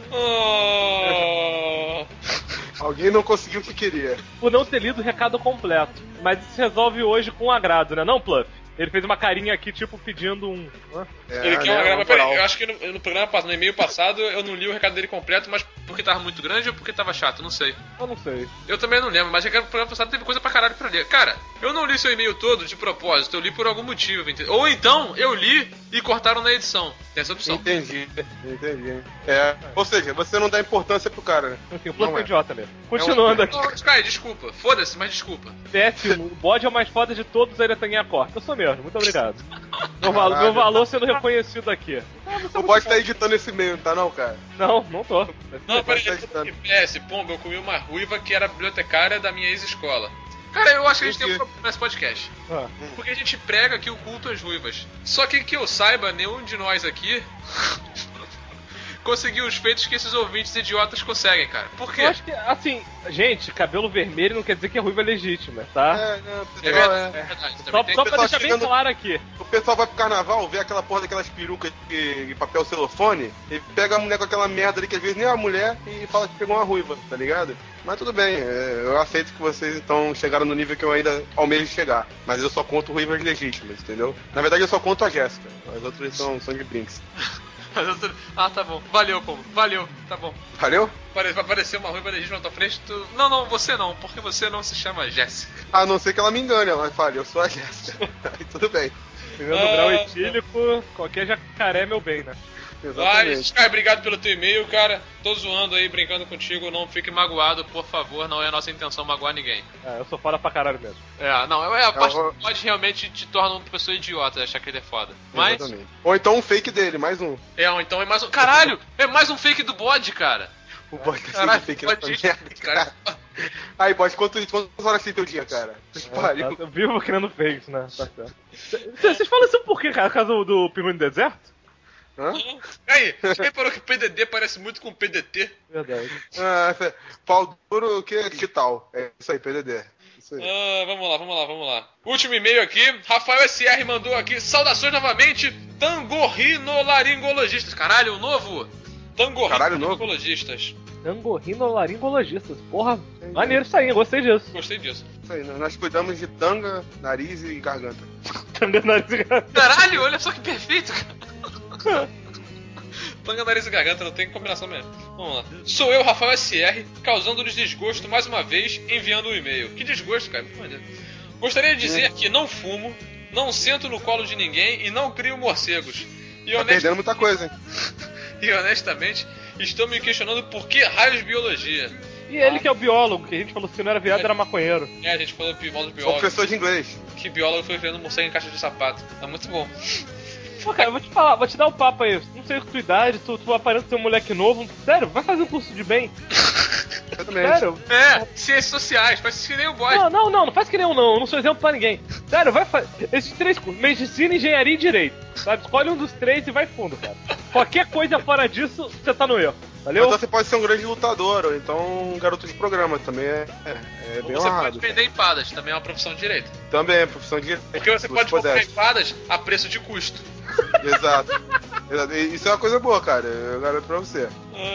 Oh. Alguém não conseguiu o que queria. Por não ter lido o recado completo. Mas isso se resolve hoje com agrado, né não, Pluff? Ele fez uma carinha aqui, tipo, pedindo um... Ele quer uma grava. Peraí, eu acho que no programa passado, no e-mail passado, eu não li o recado dele completo, mas porque tava muito grande ou porque tava chato, não sei. Eu não sei. Eu também não lembro, mas no programa passado teve coisa pra caralho pra ler. Cara, eu não li seu e-mail todo de propósito, eu li por algum motivo, entendeu? Ou então, eu li e cortaram na edição. Tem essa opção. Entendi. Ou seja, você não dá importância pro cara, né? Enfim, o Pluff Não é é. idiota mesmo. Continuando aqui. Sky, desculpa. Foda-se, mas desculpa. PS1, o bode é o mais foda de todos, ele é Tanguinha Corta. Eu sou mesmo. mesmo, muito obrigado. Meu Caralho. valor sendo reconhecido aqui. Não pode estar editando esse e-mail, tá não, cara? Não tô. Não, peraí, tá eu tô aqui. PS, pomba, eu comi uma ruiva que era bibliotecária da minha ex-escola. Cara, eu acho que a gente tem um problema nesse podcast. Ah. Porque a gente prega que o culto às ruivas. Só que eu saiba, nenhum de nós aqui conseguiu os feitos que esses ouvintes idiotas conseguem, cara. Por quê? Eu acho que, assim, gente, cabelo vermelho não quer dizer que a ruiva é legítima, tá? Não, É pessoal, verdade. Só Também tem... pra pessoal deixar bem chegando- claro aqui. O pessoal vai pro carnaval, vê aquela porra daquelas perucas de papel celofane, e pega a mulher com aquela merda ali que às vezes nem é a mulher e fala que pegou uma ruiva, tá ligado? Mas tudo bem, eu aceito que vocês então chegaram no nível que eu ainda almejo chegar. Mas eu só conto ruivas legítimas, entendeu? Na verdade eu só conto a Jéssica, as outras são de brinks. Ah, tá bom. Valeu, pomba. Valeu. Tá bom. Valeu? Vai aparecer uma ruiva legítima na tua frente, tu... Não, você não, porque você não se chama Jéssica. A não ser que ela me engane, ela fale, eu sou a Jéssica. Aí tudo bem. Segundo grau etílico, qualquer jacaré é meu bem, né? Exatamente. Mas, cara, obrigado pelo teu e-mail, cara. Tô zoando aí, brincando contigo. Não fique magoado, por favor. Não é a nossa intenção magoar ninguém. É, eu sou foda pra caralho mesmo. A parte pode realmente te torna uma pessoa idiota, achar que ele é foda. Mas, Exatamente. Ou então um fake dele, mais um. então é mais um... Caralho! É mais um fake do bode, cara. O bode tá Caralho, sendo fake bode, nessa merda, cara. Aí, bode, quantas horas tem teu dia, cara? Pariu. Tá, eu vivo criando fakes, né? Tá certo. Vocês falam isso por quê, cara? Por causa do pinguim do deserto? Hã? Aí, você reparou que PDD parece muito com PDT? Verdade. Pau duro que digital. É isso aí, PDD. Isso aí. Vamos lá. Último e-mail aqui. Rafael SR mandou aqui. Saudações novamente, tangorrinolaringologistas. Caralho, o novo? Tangorrinolaringologistas. Tangorrinolaringologistas. Porra, maneiro isso aí, gostei disso. Gostei disso. Isso aí, nós cuidamos de tanga, nariz e garganta. Tanga, nariz e garganta. Caralho, olha só que perfeito, cara. Tanga, nariz e garganta, não tem combinação mesmo. Vamos lá. Sou eu, Rafael SR, causando-lhes desgosto mais uma vez, enviando um e-mail. Que desgosto, cara. Gostaria de dizer que não fumo, não sento no colo de ninguém e não crio morcegos. E Tá perdendo muita coisa, hein? E honestamente, estou me questionando por que raios biologia. E ele que é o biólogo, que a gente falou que se não era viado, era maconheiro. A gente falou de Sou biólogo. professor de inglês. Que biólogo foi criando morcego em caixa de sapato. Tá muito bom. Pô, cara, eu vou te falar, vou te dar o papo aí. Não sei a tua idade, tu aparenta ser um moleque novo. Sério, vai fazer um curso de bem. Exatamente. Sério. Ciências sociais, faz que nem o boy. Não faz que nem eu não sou exemplo pra ninguém. Sério, vai fazer. Esses três cursos, medicina, engenharia e direito. Sabe? Escolhe um dos três e vai fundo, cara. Qualquer coisa fora disso, você tá no erro. Valeu? Então você pode ser um grande lutador, ou então um garoto de programa, também é Ou bem você honrado. pode vender empadas, também é uma profissão de direito. Também é profissão de... Porque você se pode comprar pudesse. empadas a preço de custo. Exato. E isso é uma coisa boa, cara. Eu garanto pra você.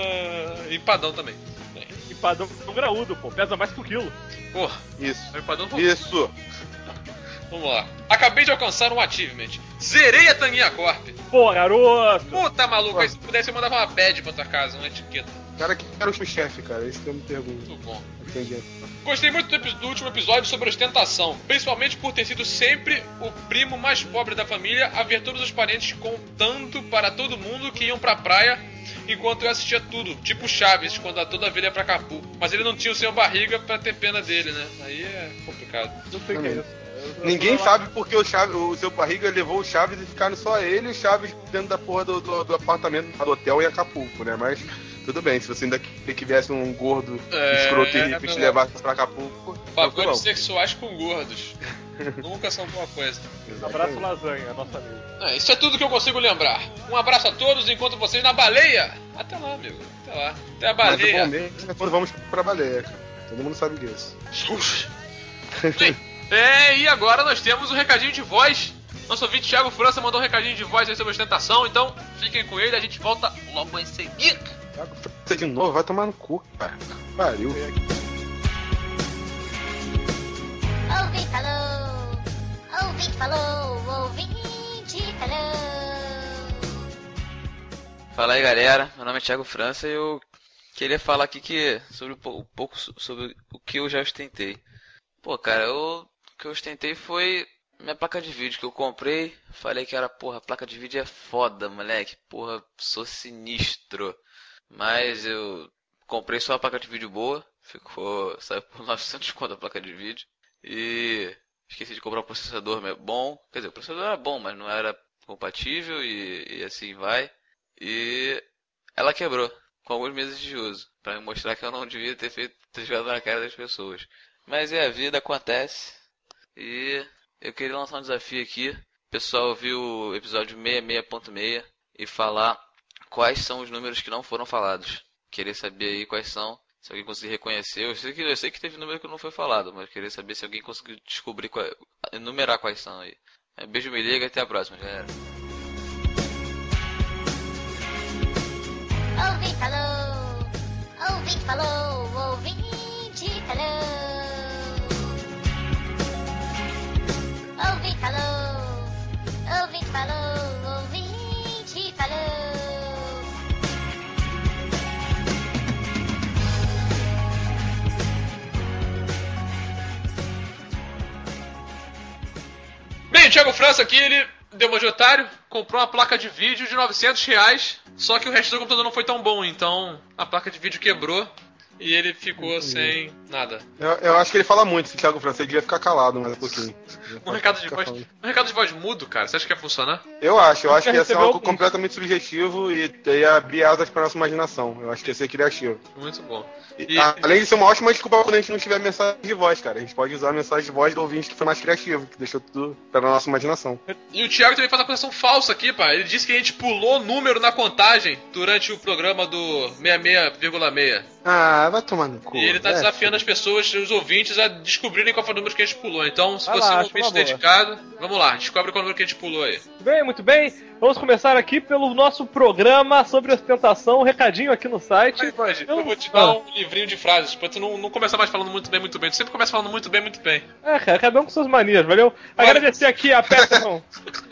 Empadão também. Empadão graúdo, pô. Pesa mais que um quilo. Porra, Isso. o empadão Isso. Vamos lá. Acabei de alcançar um achievement. Zerei a Tanguinha Corp. Pô, garoto. Puta maluco, aí se pudesse eu mandava uma badge pra tua casa, uma etiqueta. Cara, que era o seu chefe, cara. Isso que eu me pergunto. Muito bom. Entendi. Gostei muito do último episódio sobre ostentação, principalmente por ter sido sempre o primo mais pobre da família a ver todos os parentes contando para todo mundo que iam pra praia enquanto eu assistia tudo, tipo Chaves, quando a toda vez ia pra Capu. Mas ele não tinha o seu barriga pra ter pena dele, né? Aí é complicado. Não sei o que é isso. Ninguém sabe porque o seu barriga levou o Chaves e ficaram só ele e o Chaves dentro da porra do apartamento, do hotel em Acapulco, né? Mas tudo bem, se você ainda queria que viesse um gordo escroto e rico e te levasse pra Acapulco. Favores sexuais com gordos. Nunca são boa coisa. Abraço lasanha, nossa amiga. Isso é tudo que eu consigo lembrar. Um abraço a todos, enquanto vocês na baleia. Até lá, amigo. Até lá. Até a Mas o baleia. bom mesmo é quando vamos pra baleia, cara. Todo mundo sabe disso. Bem, e agora nós temos um recadinho de voz. Nosso ouvinte Thiago França mandou um recadinho de voz aí sobre ostentação, então fiquem com ele, a gente volta logo em seguida. Thiago França de novo, vai tomar no cu, cara. Pariu. Ouvinte falou, ouvinte falou, ouvinte falou. Fala aí, galera, meu nome é Thiago França e eu queria falar aqui sobre um pouco sobre o que eu já ostentei. Pô, cara, o que eu ostentei foi minha placa de vídeo que eu comprei. Falei que era, porra, placa de vídeo é foda, moleque. Porra, sou sinistro. Mas eu comprei só a placa de vídeo boa. Saiu por 900 conto a placa de vídeo. E esqueci de comprar um processador bom. Quer dizer, o processador era bom, mas não era compatível e assim vai. E ela quebrou com alguns meses de uso, para me mostrar que eu não devia ter jogado na cara das pessoas. Mas a vida, acontece. E eu queria lançar um desafio aqui. O pessoal viu o episódio 66.6 e falar quais são os números que não foram falados. Queria saber aí quais são. Se alguém conseguir reconhecer, eu sei que teve número que não foi falado, mas queria saber se alguém conseguiu descobrir, enumerar quais são aí. Beijo, me liga e até a próxima, galera. Ouvinte falou, ouvinte falou, ouvinte falou. Ouvinte falou, ouvinte falou, ouvinte falou. Bem, o Thiago França aqui, ele deu uma de otário, comprou uma placa de vídeo de R$900, só que o resto do computador não foi tão bom, então a placa de vídeo quebrou e ele ficou sem nada. Eu acho que ele fala muito, esse Thiago França, ele devia ficar calado mais um pouquinho. Um recado de voz mudo, cara, você acha que ia funcionar? Eu acho que ia ser recebeu algo algum? completamente subjetivo e ia abrir asas pra nossa imaginação. Eu acho que ia ser criativo. Muito bom. Além de ser uma ótima desculpa quando a gente não tiver mensagem de voz, cara. A gente pode usar a mensagem de voz do ouvinte que foi mais criativo, que deixou tudo pra nossa imaginação. E o Thiago também faz uma acusação falsa aqui, pá. Ele disse que a gente pulou número na contagem durante o programa do 66,6. Ah, vai tomar no cu. E ele tá desafiando as pessoas, os ouvintes, a descobrirem qual foi o número que a gente pulou. Então, se Vai você lá, é um acho ouvinte uma boa. dedicado, vamos lá, descobre qual número que a gente pulou aí. Muito bem. Vamos começar aqui pelo nosso programa sobre ostentação. Um recadinho aqui no site. Eu vou te dar um livrinho de frases, pra tu não começar mais falando muito bem. Tu sempre começa falando muito bem. Cara, cada um com suas manias, valeu? Agradecer aqui a Peterson.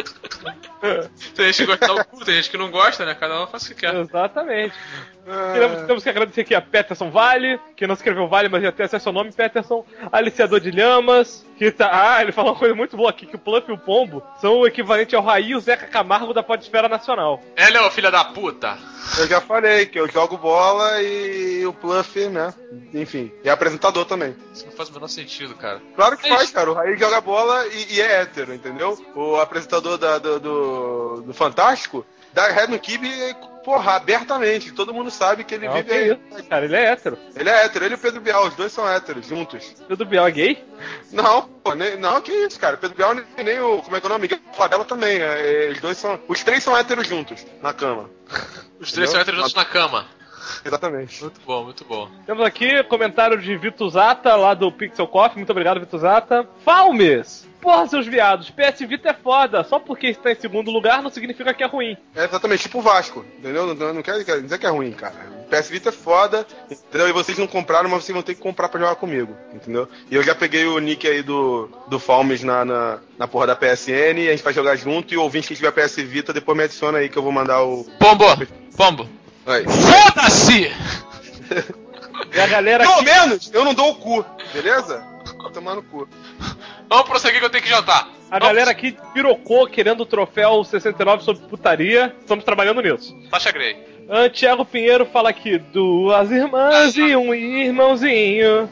Tem gente que gosta do cu, tem gente que não gosta, né? Cada um faz o que quer. Exatamente. Temos que agradecer aqui a Peterson Vale, que não escreveu Vale, mas já tem acesso ao nome, Peterson. Aliciador de Lhamas, que tá... ele falou uma coisa muito boa aqui, que o Pluff e o Pombo são o equivalente ao Raí e o Zeca Camargo da Podesfera Nacional. Ela é o filho da puta. Eu já falei que eu jogo bola e o Pluff, né? Enfim, e é apresentador também. Isso não faz o menor sentido, cara. Claro que faz, cara. O Raí joga bola e é hétero, entendeu? O apresentador do Fantástico dá ré no Kibe, porra, abertamente. Todo mundo sabe que ele Não, vive que aí. isso, cara, ele é hétero. Ele é hétero, ele e o Pedro Bial, os dois são héteros, juntos. Pedro Bial é gay? Não, pô, não, que isso, cara. Pedro Bial nem o. Como é que é o nome? Miguel Falabella também. Eles dois são. Os três são héteros juntos, na cama. Os três são héteros juntos na cama. Exatamente. Muito bom, muito bom. Temos aqui comentário de Vitor Zata, lá do Pixel Coffee. Muito obrigado, Vitor Zata. Falmes! Porra, seus viados, PS Vita é foda. Só porque está em segundo lugar não significa que é ruim. É exatamente, tipo o Vasco, entendeu? Não quer dizer que é ruim, cara. O PS Vita é foda, entendeu? E vocês não compraram, mas vocês vão ter que comprar pra jogar comigo, entendeu? E eu já peguei o nick aí do Falmes na porra da PSN, e a gente vai jogar junto, e o ouvinte que tiver PS Vita, depois me adiciona aí que eu vou mandar o... Pombo! Aí. Foda-se! E a galera Pelo aqui... menos, eu não dou o cu, beleza? Vou tomar no cu. Vamos prosseguir que eu tenho que jantar. A galera aqui pirocou querendo o troféu 69 sobre putaria. Estamos trabalhando nisso. Tasha Grey. Thiago Pinheiro fala aqui, 2 irmãs e um irmãozinho.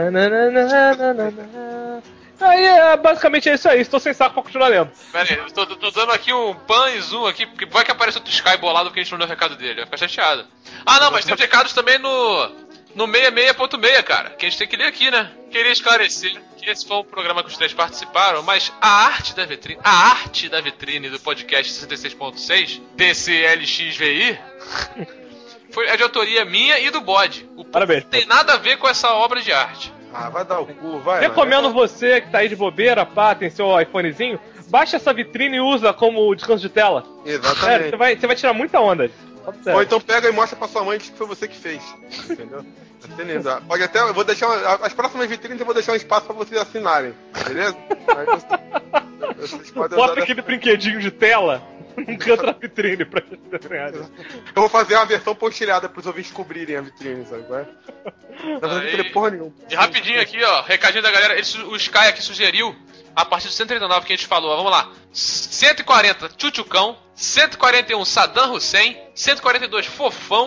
Aí, basicamente é isso aí. Estou sem saco pra continuar lendo. Pera aí, eu tô dando aqui um pan e zoom aqui, porque vai que aparece outro Sky bolado porque a gente não deu o recado dele. Vai ficar chateado. Ah, não, mas tem os recados também no 66.6, cara, que a gente tem que ler aqui, né? Queria esclarecer que esse foi um programa que os três participaram, mas a arte da vitrine do podcast 66.6, DCLXVI, é de autoria minha e do Bode. O Parabéns. Não tem nada a ver com essa obra de arte. Ah, vai dar o cu, vai. Recomendo você que tá aí de bobeira, pá, tem seu iPhonezinho, baixa essa vitrine e usa como descanso de tela. Exatamente. Sério, você vai tirar muita onda. Ou então pega e mostra pra sua mãe que foi você que fez. Entendeu? Tá entendendo? Pode até, eu vou deixar. As próximas vitrines eu vou deixar um espaço pra vocês assinarem. Beleza? Vocês podem Bota usar aquele brinquedinho de tela num canto da vitrine pra gente desenhar. Eu vou fazer uma versão pontilhada pros ouvintes cobrirem a vitrine, sabe? Não vai fazer porra nenhuma. E rapidinho aqui, ó, recadinho da galera. O Sky aqui sugeriu, a partir do 139 que a gente falou, ó, vamos lá. 140, Tchutchucão. 141, Saddam Hussein. 142, Fofão.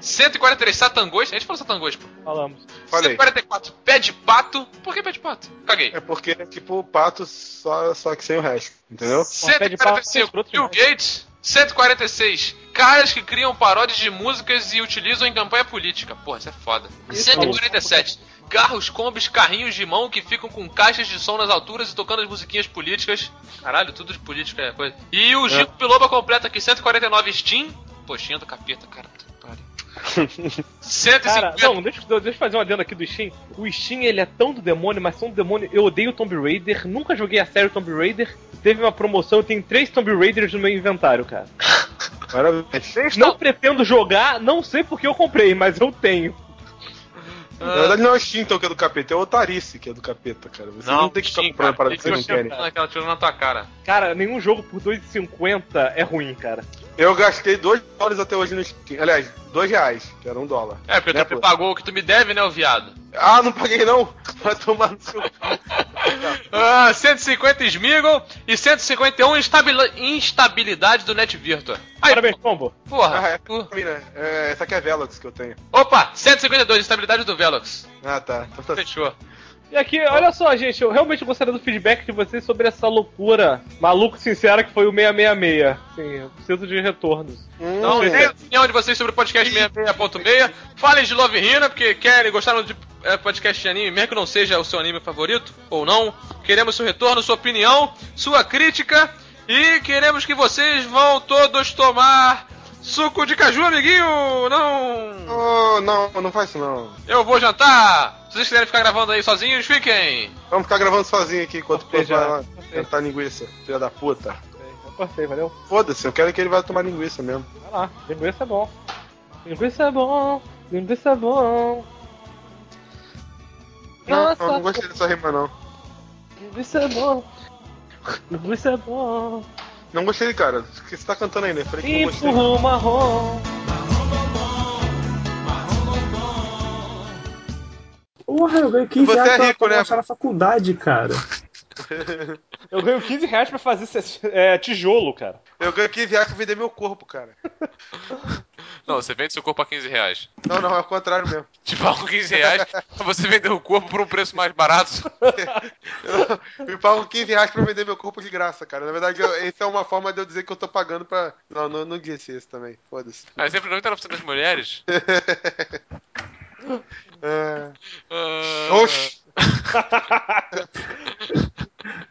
143, Satangos. A gente falou Satangos, pô. Falamos. Falei. 144, Pé de Pato. Por que Pé de Pato? Caguei. É porque é tipo o pato, só que sem o resto, entendeu? Pé de Pato é 145, escroto Bill demais. Gates. 146, caras que criam paródias de músicas e utilizam em campanha política. Porra, isso é foda. 147, carros, combis, carrinhos de mão que ficam com caixas de som nas alturas e tocando as musiquinhas políticas. Caralho, tudo de política é coisa. E o Gico Biloba completa aqui, 149, Steam. Poxinha do capeta, cara. Puta que pariu. 150. Cara, não, deixa eu fazer um adendo aqui do Steam. O Steam, ele é tão do demônio, mas tão do demônio. Eu odeio Tomb Raider, nunca joguei a série Tomb Raider. Teve uma promoção, eu tenho 3 Tomb Raiders no meu inventário, cara. Parabéns. Não pretendo jogar, não sei porque eu comprei, mas eu tenho. Na verdade não é o Steam então que é do capeta, é o Otarice que é do capeta, cara. Você não tem que ficar comprando parada que vocês não querem. Aquela tirou na tua cara. Cara, nenhum jogo por R$2,50 é ruim, cara. Eu gastei $2 até hoje no Steam. Aliás, R$2, que era $1. É, porque Né, tu pô? pagou o que tu me deve, né, o viado? Ah, não paguei não? Vai tomar no seu cu. 150 Smeagol e 151 instabilidade do Net Virtua. Aí, Parabéns, Combo. porra. Ah, essa aqui é a Velox que eu tenho. Opa, 152, instabilidade do Velox. Ah, tá. Então tá. Fechou. E aqui, olha só, gente, eu realmente gostaria do feedback de vocês sobre essa loucura maluco sincera que foi o 666. Sim, eu preciso de retornos. Então, tem a opinião de vocês sobre o podcast 66.6. Falem de Love Hina, porque gostaram de podcast de anime, mesmo que não seja o seu anime favorito, ou não. Queremos seu retorno, sua opinião, sua crítica. E queremos que vocês vão todos tomar suco de caju, amiguinho. Não... Oh, não faz isso não. Eu vou jantar. Se vocês quiserem ficar gravando aí sozinhos, fiquem. Vamos ficar gravando sozinho aqui enquanto o Cortei Plano já. vai lá tentar linguiça. Filha da puta. Eu cortei, valeu? Foda-se, eu quero que ele vá tomar linguiça mesmo. Vai lá, linguiça é bom. Linguiça é bom, linguiça é bom. Não, não gostei dessa rima não. Linguiça é bom. Linguiça é bom. Não gostei, cara. O que você tá cantando aí, né? Falei que não gostei. Empurro marrom. Porra, eu ganhei 15 Você é reais rico, pra né, achar na faculdade, cara. Eu ganho R$15 pra fazer tijolo, cara. Eu ganho 15 reais pra vender meu corpo, cara. Não, você vende seu corpo a 15 reais. Não, é o contrário mesmo. Te pagam 15 reais pra você vender o corpo por um preço mais barato. Eu me pagam 15 reais pra vender meu corpo de graça, cara. Na verdade, essa é uma forma de eu dizer que eu tô pagando pra... Não disse isso também. Foda-se. Ah, sempre 99% das mulheres. Oxi.